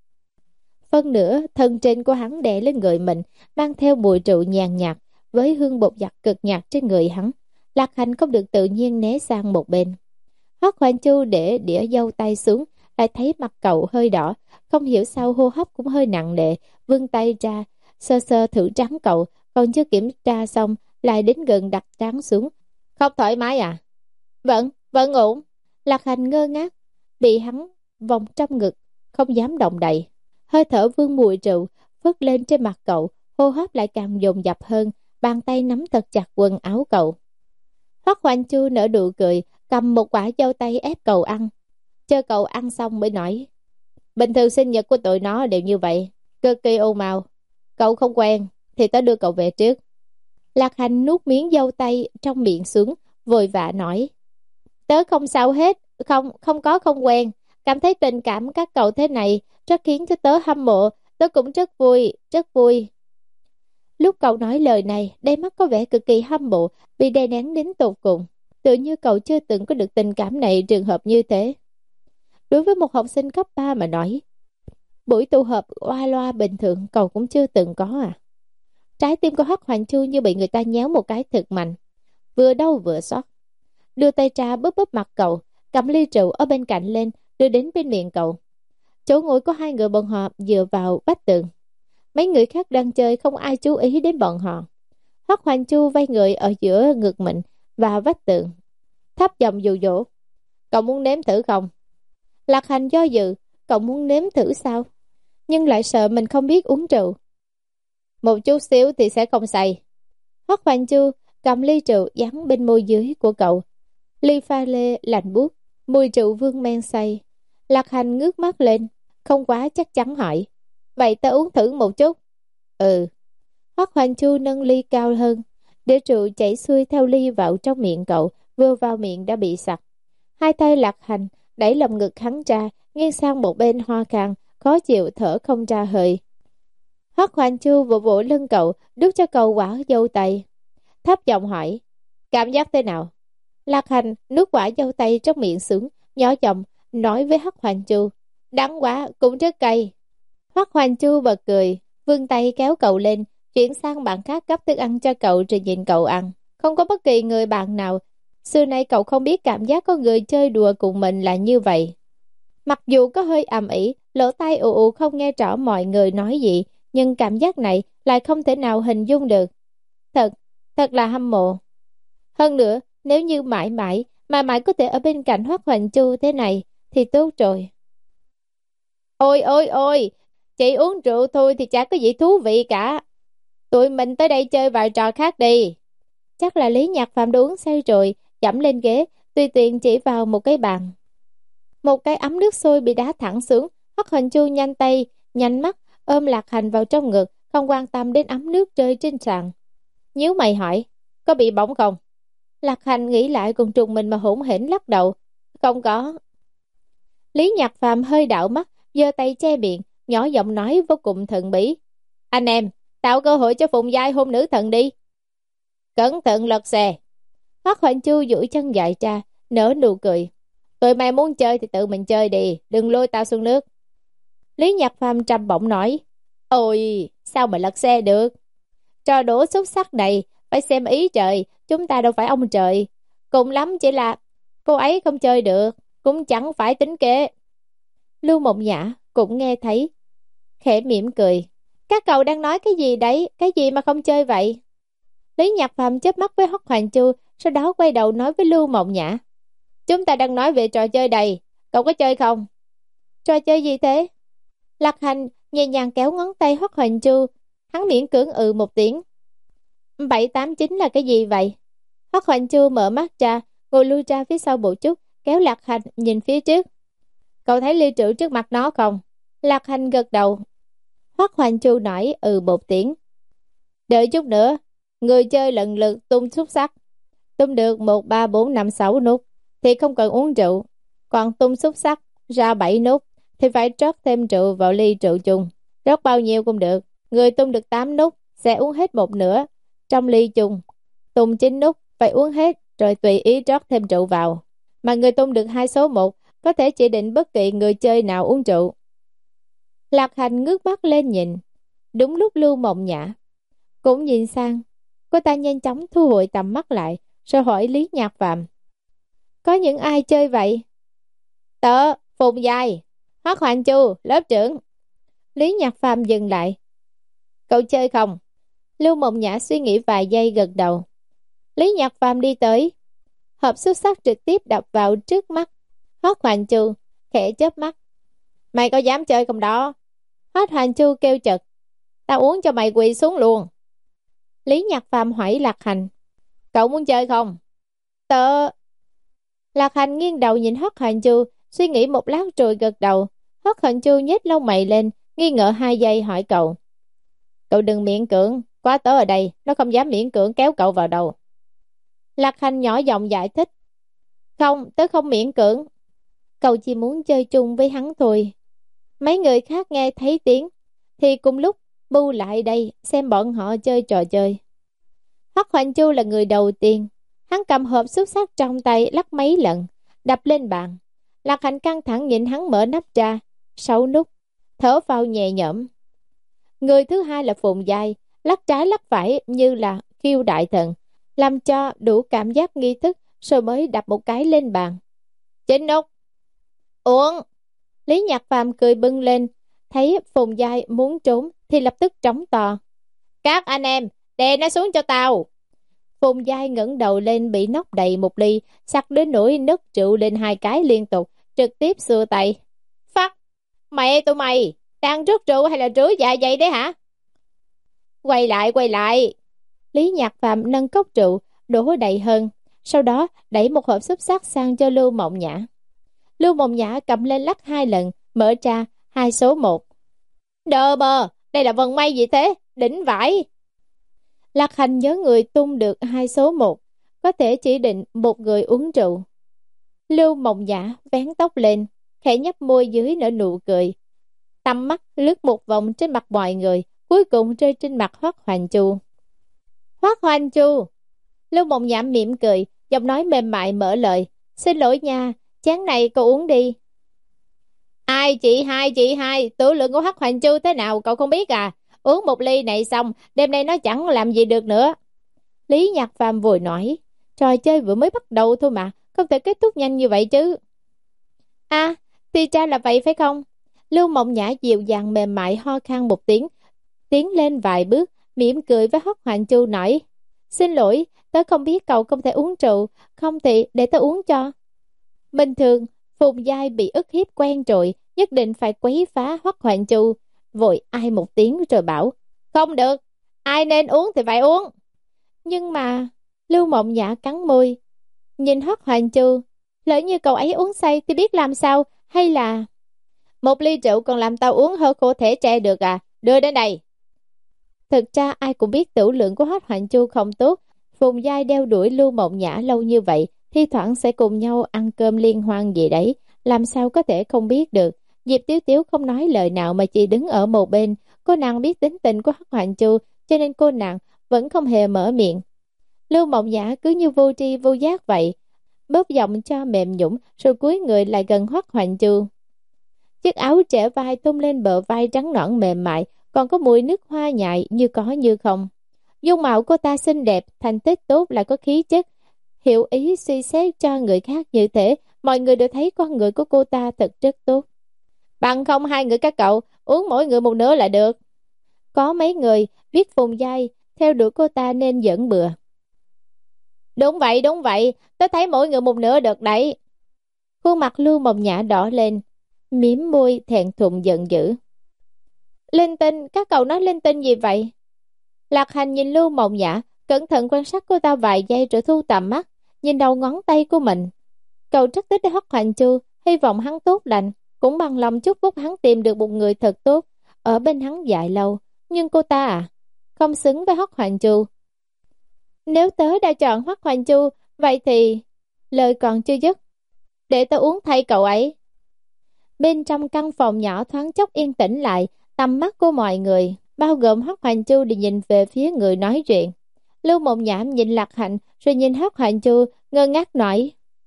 Phân nửa thân trên của hắn đè lên người mình, mang theo mùi rượu nhàn nhạt với hương bột giặt cực nhạt trên người hắn. Lạc Hành không được tự nhiên né sang một bên. Hoắc Hoành Chu để đĩa dâu tây xuống, lại thấy mặt cậu hơi đỏ, không hiểu sao hô hấp cũng hơi nặng nề, vươn tay ra sơ sơ thử trán cậu, còn chưa kiểm tra xong lại đến gần đặt trán xuống. Không thoải mái à? Vẫn, vẫn ổn. Lạc Hành ngơ ngác, bị hắn vòng trong ngực, không dám động đậy. Hơi thở vương mùi rượu phất lên trên mặt cậu, hô hấp lại càng dồn dập hơn, bàn tay nắm thật chặt quần áo cậu. Hoắc Hoành Chu nở nụ cười, cầm một quả dâu tây ép cậu ăn. Chờ cậu ăn xong mới nói, bình thường sinh nhật của tụi nó đều như vậy, cực kỳ ồn ào. Cậu không quen thì tớ đưa cậu về trước. Lạc Hành nuốt miếng dâu tây trong miệng xuống, vội vã nói, tớ không sao hết, không, không có không quen. Cảm thấy tình cảm các cậu thế này rất khiến cho tớ hâm mộ, tớ cũng rất vui, rất vui. Lúc cậu nói lời này, đáy mắt có vẻ cực kỳ hâm mộ, bị đè nén đến tột cùng. Tự như cậu chưa từng có được tình cảm này trường hợp như thế. Đối với một học sinh cấp ba mà nói, buổi tụ họp oa loa bình thường cậu cũng chưa từng có à. Trái tim của Hoắc Hoành Chu như bị người ta nhéo một cái thật mạnh, vừa đau vừa xót. Đưa tay ra bóp bóp mặt cậu, cầm ly rượu ở bên cạnh lên, đưa đến bên miệng cậu. Chỗ ngồi của hai người bọn họ dựa vào vách tường. Mấy người khác đang chơi không ai chú ý đến bọn họ. Hoắc Hoành Chu vay người ở giữa ngực mình và vách tường, thấp giọng dụ dỗ. Cậu muốn nếm thử không? Lạc Hành do dự, cậu muốn nếm thử sao? Nhưng lại sợ mình không biết uống rượu. Một chút xíu thì sẽ không say. Hoắc Hoành Chu cầm ly rượu dán bên môi dưới của cậu. Ly pha lê lạnh buốt, mùi rượu vương men say. Lạc Hành ngước mắt lên, không quá chắc chắn hỏi, vậy ta uống thử một chút? Ừ. Hoắc Hoành Chu nâng ly cao hơn, để rượu chảy xuôi theo ly vào trong miệng cậu, vừa vào miệng đã bị sặc. Hai tay Lạc Hành đẩy lồng ngực hắn ra, nghiêng sang một bên ho khan, khó chịu thở không ra hơi. Hoắc Hoành Chu vỗ vỗ lưng cậu, đút cho cậu quả dâu tây, thấp giọng hỏi, cảm giác thế nào? Lạc Hành nuốt quả dâu tây trong miệng xuống, nhỏ giọng nói với Hoắc Hoành Chu, đắng quá, cũng rất cay. Hoắc Hoành Chu bật cười, vươn tay kéo cậu lên, chuyển sang bàn khác gấp thức ăn cho cậu rồi nhìn cậu ăn. Không có bất kỳ người bạn nào, xưa nay cậu không biết cảm giác có người chơi đùa cùng mình là như vậy. Mặc dù có hơi ầm ĩ, lỗ tai ù ù không nghe rõ mọi người nói gì, nhưng cảm giác này lại không thể nào hình dung được. Thật, thật là hâm mộ. Hơn nữa, nếu như mãi mãi, mà mãi có thể ở bên cạnh Hoắc Hoành Chu thế này, thì tốt rồi. Ôi ôi ôi, chị uống rượu thôi thì chả có gì thú vị cả. Tụi mình tới đây chơi vài trò khác đi. Chắc là Lý Nhạc Phạm đã uống say rồi, dẫm lên ghế, tùy tiện chỉ vào một cái bàn. Một cái ấm nước sôi bị đá thẳng xuống, Hoắc Hoành Chu nhanh tay, nhanh mắt, ôm Lạc Hành vào trong ngực, không quan tâm đến ấm nước rơi trên sàn. Nhíu mày hỏi, có bị bỏng không? Lạc Hành nghĩ lại còn trùng mình mà hỗn hển lắc đầu. Không có. Lý Nhạc Phàm hơi đảo mắt, giơ tay che miệng, nhỏ giọng nói vô cùng thần bí. Anh em, tạo cơ hội cho Phùng Giai hôn nữ thần đi. Cẩn thận lật xe. Hoắc Hoành Chu duỗi chân dài ra, nở nụ cười. Tụi mày muốn chơi thì tự mình chơi đi, đừng lôi tao xuống nước. Lý Nhạc Phàm trầm bổng nói. Ôi, sao mà lật xe được? Trò đổ xúc sắc này, phải xem ý trời, chúng ta đâu phải ông trời. Cùng lắm chỉ là cô ấy không chơi được, cũng chẳng phải tính kế. Lưu Mộng Nhã cũng nghe thấy, khẽ mỉm cười. Các cậu đang nói cái gì đấy, cái gì mà không chơi vậy? Lý Nhạc Phàm chớp mắt với Hoắc Hoành Chu, sau đó quay đầu nói với Lưu Mộng Nhã. Chúng ta đang nói về trò chơi này, cậu có chơi không? Trò chơi gì thế? Lạc Hành nhẹ nhàng kéo ngón tay Hoắc Hoành Chu, hắn miễn cưỡng ừ một tiếng. Bảy tám chín là cái gì vậy? Hoắc Hoành Chu mở mắt ra, ngồi lui ra phía sau một chút, kéo Lạc Hành nhìn phía trước. Cậu thấy ly trữ trước mặt nó không? Lạc Hành gật đầu. Hoắc Hoành Chu nói ừ một tiếng. Đợi chút nữa, người chơi lần lượt tung xúc sắc. Tung được một, ba, bốn, năm, sáu nút thì không cần uống rượu. Còn tung xúc sắc ra bảy nút thì phải rót thêm rượu vào ly rượu chung. Rót bao nhiêu cũng được. Người tung được tám nút sẽ uống hết một nửa trong ly chung. Tung chín nút phải uống hết rồi tùy ý rót thêm rượu vào. Mà người tung được hai số một có thể chỉ định bất kỳ người chơi nào uống rượu. Lạc Hành ngước mắt lên nhìn. Đúng lúc Lưu Mộng Nhã cũng nhìn sang, cô ta nhanh chóng thu hồi tầm mắt lại, rồi hỏi Lý Nhạc Phàm. Có những ai chơi vậy? Tớ, Phùng Giai, Hoắc Hoành Chu, lớp trưởng. Lý Nhạc Phàm dừng lại. Cậu chơi không? Lưu Mộng Nhã suy nghĩ vài giây gật đầu. Lý Nhạc Phàm đi tới, hộp xúc sắc trực tiếp đập vào trước mắt Hoắc Hoành Chu, khẽ chớp mắt. Mày có dám chơi không đó? Hoắc Hoành Chu kêu chật. Tao uống cho mày quỳ xuống luôn. Lý Nhạc Phàm hỏi Lạc Hành. Cậu muốn chơi không? Tớ... Lạc Hành nghiêng đầu nhìn Hoắc Hoành Chu, suy nghĩ một lát rồi gật đầu. Hoắc Hoành Chu nhếch lông mày lên, nghi ngờ hai giây hỏi cậu. Cậu đừng miễn cưỡng, có tớ ở đây, nó không dám miễn cưỡng kéo cậu vào đầu. Lạc Hành nhỏ giọng giải thích. Không, tớ không miễn cưỡng. Cậu chỉ muốn chơi chung với hắn thôi. Mấy người khác nghe thấy tiếng thì cùng lúc bu lại đây xem bọn họ chơi trò chơi. Hoắc Hoành Chu là người đầu tiên. Hắn cầm hộp xúc sắc trong tay lắc mấy lần, đập lên bàn. Lạc Hành căng thẳng nhìn hắn mở nắp ra, sáu nút, thở phào nhẹ nhõm. Người thứ hai là Phùng Giai, lắc trái lắc phải như là khiêu đại thần, làm cho đủ cảm giác nghi thức, rồi mới đập một cái lên bàn. Chín nút. Uống. Lý Nhạc Phàm cười bưng lên, thấy Phùng Giai muốn trốn thì lập tức trống to. Các anh em, đè nó xuống cho tao. Phùng Giai ngẩng đầu lên bị nóc đầy một ly, sặc đến nỗi nấc rượu lên hai cái liên tục, trực tiếp xua tay. Phát, mẹ tụi mày, đang rút rượu hay là rưới dạ dày đấy hả? Quay lại, quay lại. Lý Nhạc Phàm nâng cốc rượu, đổ đầy hơn, sau đó đẩy một hộp xúc sắc sang cho Lưu Mộng Nhã. Lưu Mộng Nhã cầm lên lắc hai lần, mở ra, hai số một. Đờ bờ, đây là vận may gì thế? Đỉnh vãi. Lạc Hành nhớ người tung được hai số một, có thể chỉ định một người uống rượu. Lưu Mộng Nhã vén tóc lên, khẽ nhấp môi dưới nở nụ cười. Tầm mắt lướt một vòng trên mặt mọi người, cuối cùng rơi trên mặt Hoắc Hoành Chu. Hoắc Hoành Chu. Lưu Mộng Nhã mỉm cười, giọng nói mềm mại mở lời. Xin lỗi nha, chén này cậu uống đi. Ai chị hai, chị hai, tử lượng của Hoắc Hoành Chu thế nào cậu không biết à? Uống một ly này xong, đêm nay nó chẳng làm gì được nữa. Lý Nhạc Phàm vội nói, trò chơi vừa mới bắt đầu thôi mà, không thể kết thúc nhanh như vậy chứ. À, thì ra là vậy phải không? Lưu Mộng Nhã dịu dàng mềm mại ho khan một tiếng, tiến lên vài bước, mỉm cười với Hoắc Hoành Chu nói, xin lỗi, tớ không biết cậu không thể uống rượu, không thì để tớ uống cho. Bình thường, Phùng Giai bị ức hiếp quen rồi, nhất định phải quấy phá Hoắc Hoành Chu, vội ai một tiếng rồi bảo, không được, ai nên uống thì phải uống. Nhưng mà, Lưu Mộng Nhã cắn môi, nhìn Hoắc Hoành Chu, lỡ như cậu ấy uống say thì biết làm sao, hay là... Một ly rượu còn làm tao uống hơi khô thể tre được à, đưa đến đây. Thực ra ai cũng biết tửu lượng của Hoắc Hoành Chu không tốt, Phùng Giai đeo đuổi Lưu Mộng Nhã lâu như vậy, thi thoảng sẽ cùng nhau ăn cơm liên hoan gì đấy, làm sao có thể không biết được. Diệp Tiếu Tiếu không nói lời nào mà chỉ đứng ở một bên. Cô nàng biết tính tình của Hắc Hoành Chu, cho nên cô nàng vẫn không hề mở miệng. Lưu Mộng Nhã cứ như vô tri vô giác vậy, bóp giọng cho mềm nhũn, rồi cúi người lại gần Hoắc Hoành Chu. Chiếc áo trễ vai tung lên bờ vai trắng nõn mềm mại, còn có mùi nước hoa nhại như có như không. Dung mạo cô ta xinh đẹp, thành tích tốt, lại có khí chất, hiểu ý suy xét cho người khác như thế. Mọi người đều thấy con người của cô ta thật rất tốt. Bằng không hai người các cậu uống mỗi người một nửa là được. Có mấy người biết Phùng Giai theo đuổi cô ta nên dẫn bừa. Đúng vậy, đúng vậy, tôi thấy mỗi người một nửa được đấy. Khuôn mặt Lưu Mộng Nhã đỏ lên, mím môi thẹn thùng giận dữ. Linh tinh, các cậu nói linh tinh gì vậy? Lạc Hành nhìn Lưu Mộng Nhã, cẩn thận quan sát cô ta vài giây rồi thu tầm mắt, nhìn đầu ngón tay của mình. Cậu rất thích Hoắc Hoành Chu, hy vọng hắn tốt lành, cũng bằng lòng chúc phúc hắn tìm được một người thật tốt, ở bên hắn dài lâu. Nhưng cô ta à, không xứng với Hoắc Hoành Chu. Nếu tớ đã chọn Hoắc Hoành Chu, vậy thì... Lời còn chưa dứt, để tớ uống thay cậu ấy. Bên trong căn phòng nhỏ thoáng chốc yên tĩnh lại, tầm mắt của mọi người, bao gồm Hoắc Hoành Chu, đi nhìn về phía người nói chuyện. Lưu Mộng Nhã nhìn Lạc Hạnh, rồi nhìn Hoắc Hoành Chu, ngơ ngác nói: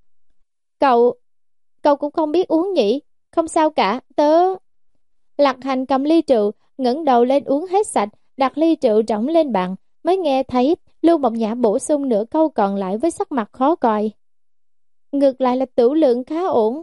Cậu, cậu cũng không biết uống nhỉ? Không sao cả, tớ... Lạc Hành cầm ly rượu, ngẩng đầu lên uống hết sạch, đặt ly rượu rỗng lên bàn, mới nghe thấy Lưu Mộng Nhã bổ sung nửa câu còn lại với sắc mặt khó coi. Ngược lại là tửu lượng khá ổn.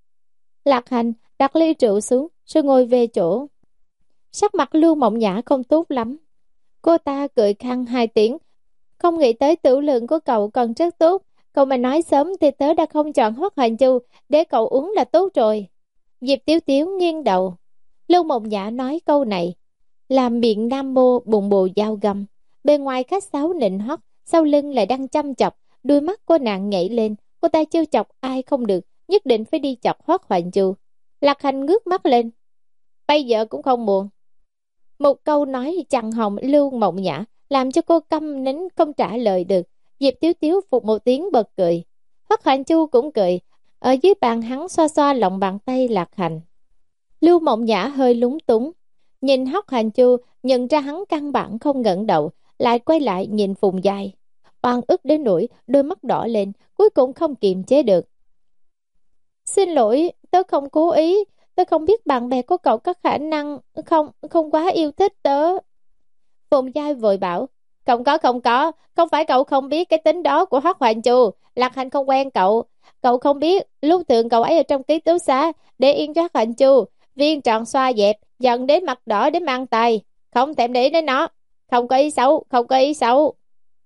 Lạc Hành đặt ly rượu xuống, rồi ngồi về chỗ. Sắc mặt Lưu Mộng Nhã không tốt lắm. Cô ta cười khăn hai tiếng. Không nghĩ tới tửu lượng của cậu còn rất tốt. Cậu mà nói sớm thì tớ đã không chọn Hoắc Hoành Chu, để cậu uống là tốt rồi. Diệp Tiếu Tiếu nghiêng đầu. Lưu Mộng Nhã nói câu này, làm miệng nam mô bụng bồ dao găm. Bên ngoài khách sáo nịnh hót, sau lưng lại đang chăm chọc. Đôi mắt cô nàng nhảy lên. Cô ta trêu chọc ai không được, nhất định phải đi chọc Hoắc Hoành Chu. Lạc Hành ngước mắt lên. Bây giờ cũng không muộn. Một câu nói chặn họng Lưu Mộng Nhã, làm cho cô câm nín không trả lời được. Diệp Tiếu Tiếu phục một tiếng bật cười. Hoắc Hoành Chu cũng cười. Ở dưới bàn hắn xoa xoa lòng bàn tay Lạc Hành. Lưu Mộng Nhã hơi lúng túng, nhìn Hoắc Hoành Chu, nhận ra hắn căn bản không ngẩng đầu, lại quay lại nhìn Phùng Giai. Oan ức đến nỗi đôi mắt đỏ lên, cuối cùng không kiềm chế được. Xin lỗi, tớ không cố ý, tớ không biết bạn bè của cậu có khả năng không không quá yêu thích tớ. Phùng Giai vội bảo, không có không có, không phải cậu không biết cái tính đó của Hoắc Hoành Chu, Lạc Hành không quen cậu. Cậu không biết, lúc thường cậu ấy ở trong ký túc xá, để yên cho Hoắc Hoành Chu, viên tròn xoa dẹp, giận đến mặt đỏ đến mang tay, không thèm để ý đến nó, không có ý xấu, không có ý xấu.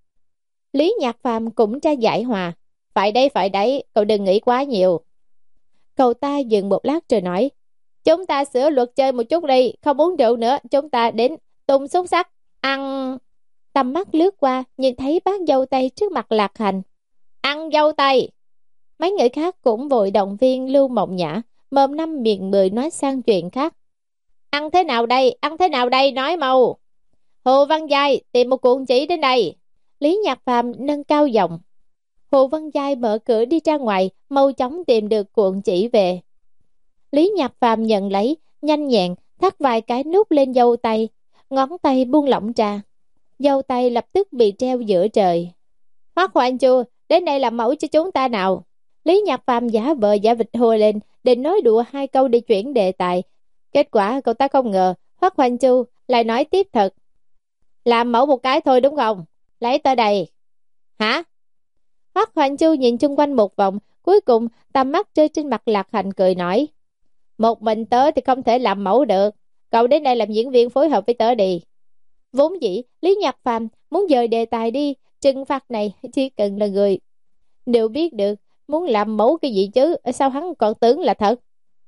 Lý Nhạc Phàm cũng ra giải hòa, phải đấy phải đấy, cậu đừng nghĩ quá nhiều. Cậu ta dừng một lát rồi nói, chúng ta sửa luật chơi một chút đi, không uống rượu nữa, chúng ta đến tung xúc sắc, ăn... Tầm mắt lướt qua, nhìn thấy bát dâu tây trước mặt Lạc Hành. Ăn dâu tây! Mấy người khác cũng vội động viên Lưu Mộng Nhã, mồm năm miệng mười nói sang chuyện khác. Ăn thế nào đây, ăn thế nào đây, nói mau. Hồ Văn Giai, tìm một cuộn chỉ đến đây. Lý Nhạc Phàm nâng cao giọng. Hồ Văn Giai mở cửa đi ra ngoài, mau chóng tìm được cuộn chỉ về. Lý Nhạc Phàm nhận lấy, nhanh nhẹn, thắt vài cái nút lên dâu tay, ngón tay buông lỏng ra. Dâu tay lập tức bị treo giữa trời. Hoắc Hoành Chu, đến đây làm mẫu cho chúng ta nào. Lý Nhạc Phàm giả vờ giả vịt hô lên, định nói đùa hai câu để chuyển đề tài. Kết quả cậu ta không ngờ, Hoắc Hoành Chu lại nói tiếp thật. Làm mẫu một cái thôi đúng không? Lấy tới đây. Hả? Hoắc Hoành Chu nhìn chung quanh một vòng, cuối cùng tầm mắt rơi trên mặt Lạc Hành cười nói. Một mình tớ thì không thể làm mẫu được. Cậu đến đây làm diễn viên phối hợp với tớ đi. Vốn dĩ, Lý Nhạc Phàm muốn dời đề tài đi, trừng phạt này chỉ cần là người đều biết được, muốn làm mẫu cái gì chứ, sao hắn còn tưởng là thật.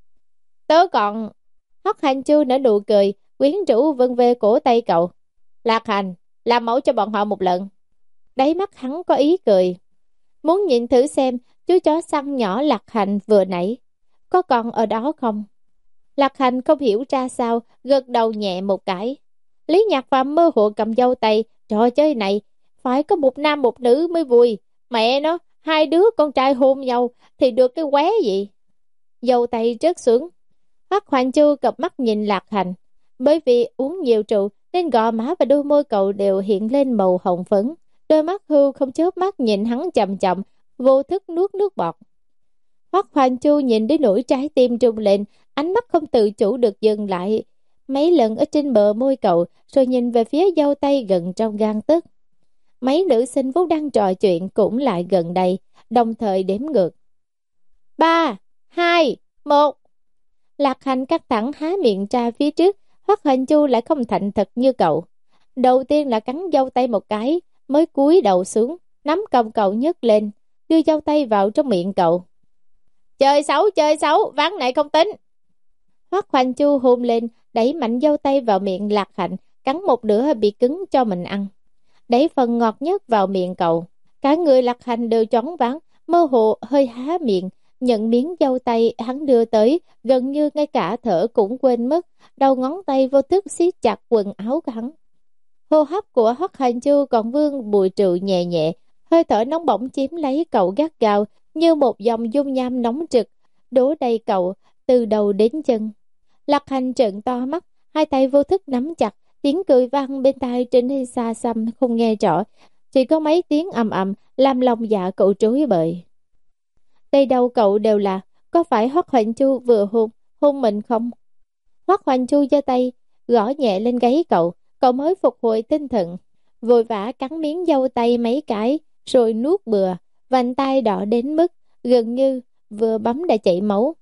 Tớ còn... Hoắc Hành Chu nở nụ cười, quyến rũ vân về cổ tay cậu. Lạc Hành, làm mẫu cho bọn họ một lần. Đáy mắt hắn có ý cười. Muốn nhìn thử xem chú chó săn nhỏ Lạc Hành vừa nãy có còn ở đó không. Lạc Hành không hiểu ra sao, gật đầu nhẹ một cái. Lý Nhạc Phàm mơ hồ cầm dâu tay. Trò chơi này phải có một nam một nữ mới vui. Mẹ nó, hai đứa con trai hôn nhau thì được cái qué gì. dâu tay rớt xuống. Hoắc Hoành Chu cặp mắt nhìn Lạc Hành, bởi vì uống nhiều rượu nên gò má và đôi môi cậu đều hiện lên màu hồng phấn. Đôi mắt hưu không chớp mắt nhìn hắn chậm chậm, vô thức nuốt nước bọt. Hoắc Hoành Chu nhìn đến nỗi trái tim rung lên, ánh mắt không tự chủ được dừng lại mấy lần ở trên bờ môi cậu, rồi nhìn về phía dâu tay gần trong gang tấc. Mấy nữ sinh vốn đang trò chuyện cũng lại gần đây, đồng thời đếm ngược. Ba, hai, một. Lạc Hành cắt thẳng há miệng ra phía trước. Hoắc Hoành Chu lại không thành thật như cậu. Đầu tiên là cắn dâu tay một cái, mới cúi đầu xuống, nắm cầm cậu nhấc lên, đưa dâu tay vào trong miệng cậu. Chơi xấu, chơi xấu, ván này không tính. Hoắc Hoành Chu hôn lên, đẩy mạnh dâu tay vào miệng Lạc Hành, cắn một nửa bị cứng cho mình ăn, đẩy phần ngọt nhất vào miệng cậu. Cả người Lạc Hành đều choáng váng, mơ hồ hơi há miệng, nhận miếng dâu tay hắn đưa tới, gần như ngay cả thở cũng quên mất, đầu ngón tay vô thức siết chặt quần áo của hắn. Hô hấp của Hoắc Hoành Chu còn vương bụi rượu nhẹ nhẹ, hơi thở nóng bỏng chiếm lấy cậu gắt gao như một dòng dung nham nóng rực, đổ đầy cậu từ đầu đến chân. Lạc Hành trợn to mắt, hai tay vô thức nắm chặt, tiếng cười vang bên tai trở nên xa xăm không nghe rõ, chỉ có mấy tiếng ầm ầm làm lòng dạ cậu rối bời. Đây đâu cậu đều là, có phải Hoắc Hoành Chu vừa hôn hôn mình không? Hoắc Hoành Chu giơ tay gõ nhẹ lên gáy cậu, cậu mới phục hồi tinh thần, vội vã cắn miếng dâu tay mấy cái rồi nuốt bừa, vành tay đỏ đến mức gần như vừa bấm đã chảy máu.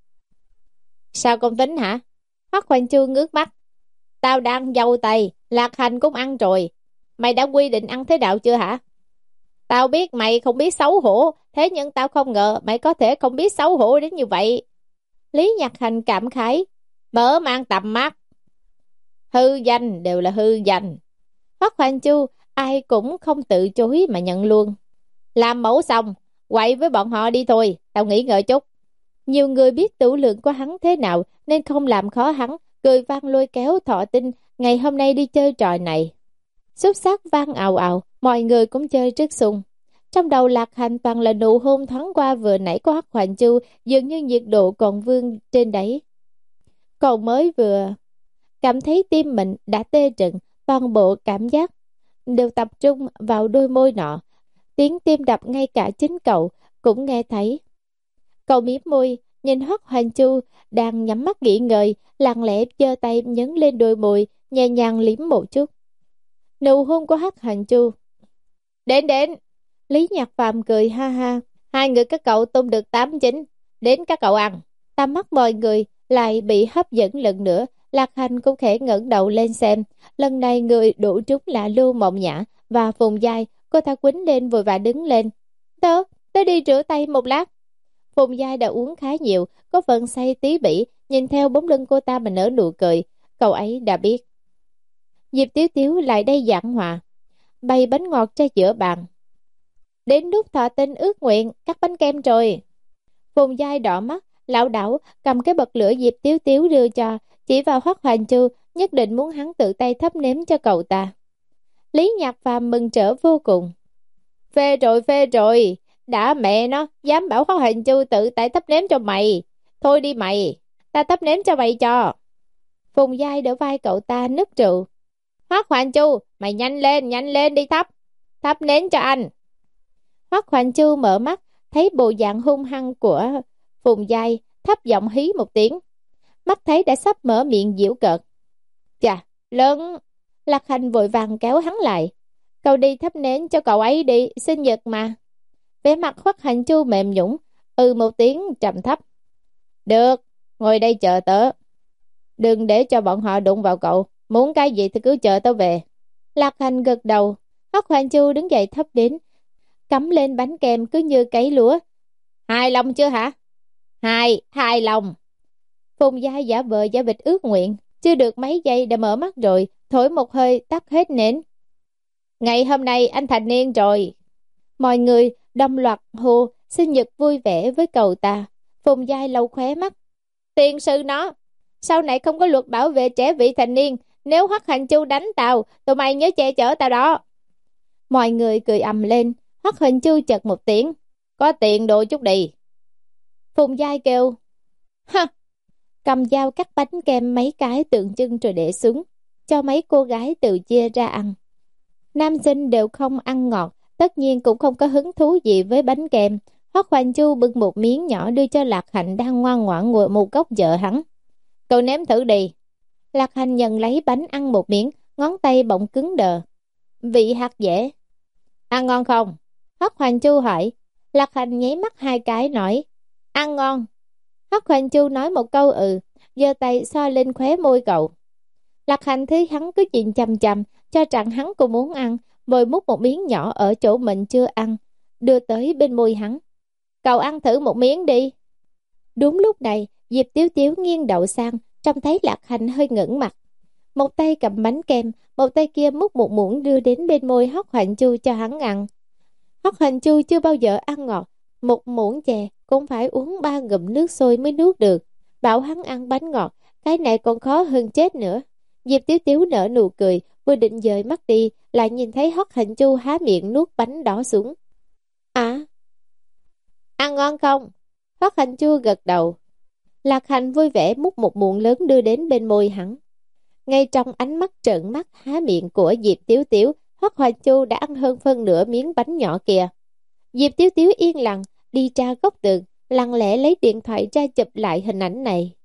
Sao không tính hả? Hoắc Hoành Chu ngước mắt. Tao đang dâu tay, Lạc Hành cũng ăn rồi, mày đã quy định ăn thế nào chưa hả? Tao biết mày không biết xấu hổ, thế nhưng tao không ngờ mày có thể không biết xấu hổ đến như vậy. Lý Nhạc Hành cảm khái, mở mang tầm mắt. Hư danh đều là hư danh. Hoắc Hoành Chu ai cũng không tự chối mà nhận luôn. Làm mẫu xong, quậy với bọn họ đi thôi, tao nghỉ ngơi chút. Nhiều người biết tửu lượng của hắn thế nào nên không làm khó hắn, cười vang lôi kéo Thọ Tinh ngày hôm nay đi chơi trò này. Xúc sắc vang ào ào, mọi người cũng chơi rất sung. Trong đầu Lạc Hành toàn là nụ hôn thoáng qua vừa nãy của Hoắc Hoành Chu, dường như nhiệt độ còn vương trên đấy. Còn mới vừa cảm thấy tim mình đã tê rần, toàn bộ cảm giác đều tập trung vào đôi môi nọ. Tiếng tim đập ngay cả chính cậu cũng nghe thấy. Cậu mím môi, nhìn Hoắc Hoành Chu đang nhắm mắt nghỉ ngơi, lặng lẽ giơ tay nhấn lên đôi môi, nhẹ nhàng liếm một chút. Nụ hôn của Hoắc Hoành Chu. Đến đến. Lý Nhạc Phàm cười ha ha. Hai người các cậu tung được tám chín. Đến các cậu ăn. Tầm mắt mọi người lại bị hấp dẫn lần nữa. Lạc Hành cũng khẽ ngẩng đầu lên xem. Lần này người đủ trúng là Lưu Mộng Nhã và Phùng Giai. Cô ta quýnh lên vội vã đứng lên. Tớ, tớ đi rửa tay một lát. Phùng Giai đã uống khá nhiều, có phần say tí bỉ, nhìn theo bóng lưng cô ta mà nở nụ cười. Cậu ấy đã biết. Diệp Tiếu Tiếu lại đây giảng hòa, bày bánh ngọt ra giữa bàn. Đến lúc Thọ Tinh ước nguyện cắt bánh kem rồi. Phùng Giai đỏ mắt, lão đảo cầm cái bật lửa Diệp Tiếu Tiếu đưa cho, chỉ vào Hoắc Hoành Chu, nhất định muốn hắn tự tay thắp nếm cho cậu ta. Lý Nhạc Phàm mừng trở vô cùng. Phê rồi, phê rồi, đã mẹ nó dám bảo Hoắc Hoành Chu tự tay thắp nếm cho mày. Thôi đi mày, ta thắp nếm cho mày cho. Phùng Giai đỡ vai cậu ta nức rượu. Hoắc Hoành Chu, mày nhanh lên, nhanh lên đi thắp. Thắp nến cho anh. Hoắc Hoành Chu mở mắt, thấy bộ dạng hung hăng của Phùng Giai, thấp giọng hí một tiếng. Mắt thấy đã sắp mở miệng giễu cợt. Chà, lớn. Lạc Hành vội vàng kéo hắn lại. Cậu đi thắp nến cho cậu ấy đi, sinh nhật mà. Vẻ mặt Hoắc Hoành Chu mềm nhũn, ừ một tiếng trầm thấp. Được, ngồi đây chờ tớ. Đừng để cho bọn họ đụng vào cậu. Muốn cái gì thì cứ chờ tớ về. Lạc Hành gật đầu. Hoắc Hoành Chu đứng dậy thắp đến, cắm lên bánh kem cứ như cấy lúa. Hài lòng chưa hả? Hài, hài lòng. Phùng Giai giả vờ giả vịt ước nguyện, chưa được mấy giây đã mở mắt rồi, thổi một hơi tắt hết nến. Ngày hôm nay anh thành niên rồi. Mọi người đồng loạt hô sinh nhật vui vẻ với cậu ta. Phùng Giai lau khóe mắt. Tiền sư nó, sau này không có luật bảo vệ trẻ vị thành niên. Nếu Hoắc Hoành Chu đánh tao, tụi mày nhớ che chở tao đó. Mọi người cười ầm lên. Hoắc Hoành Chu chật một tiếng. Có tiền đồ chút đi. Phùng Giai kêu. Ha! Cầm dao cắt bánh kem mấy cái tượng trưng rồi để xuống, cho mấy cô gái tự chia ra ăn. Nam sinh đều không ăn ngọt, tất nhiên cũng không có hứng thú gì với bánh kem. Hoắc Hoành Chu bưng một miếng nhỏ đưa cho Lạc Hạnh đang ngoan ngoãn ngồi một góc vợ hắn. Cậu nếm thử đi. Lạc Hạnh nhận lấy bánh ăn một miếng, ngón tay bỗng cứng đờ. Vị hạt dẻ. Ăn ngon không? Hoắc Hoành Chu hỏi. Lạc Hạnh nháy mắt hai cái nói. Ăn ngon. Hoắc Hoành Chu nói một câu ừ, giơ tay xoa lên khóe môi cậu. Lạc Hạnh thấy hắn cứ nhìn chằm chằm, cho rằng hắn cũng muốn ăn, rồi múc một miếng nhỏ ở chỗ mình chưa ăn, đưa tới bên môi hắn. Cậu ăn thử một miếng đi. Đúng lúc này, Diệp Tiếu Tiếu nghiêng đầu sang, trông thấy Lạc Hạnh hơi ngẩng mặt. Một tay cầm bánh kem, một tay kia múc một muỗng đưa đến bên môi Hoắc Hoành Chu cho hắn ăn. Hoắc Hoành Chu chưa bao giờ ăn ngọt, một muỗng chè cũng phải uống ba ngụm nước sôi mới nuốt được. Bảo hắn ăn bánh ngọt, cái này còn khó hơn chết nữa. Diệp Tiếu Tiếu nở nụ cười, vừa định dời mắt đi, lại nhìn thấy Hoắc Hoành Chu há miệng nuốt bánh đỏ xuống. À, ăn ngon không? Hoắc Hoành Chu gật đầu. Lạc Hạnh vui vẻ múc một muỗng lớn đưa đến bên môi hắn. Ngay trong ánh mắt trợn mắt há miệng của Diệp Tiếu Tiếu, Hoắc Hoành Chu đã ăn hơn phân nửa miếng bánh nhỏ kìa. Diệp Tiếu Tiếu yên lặng đi ra góc tường, lặng lẽ lấy điện thoại ra chụp lại hình ảnh này.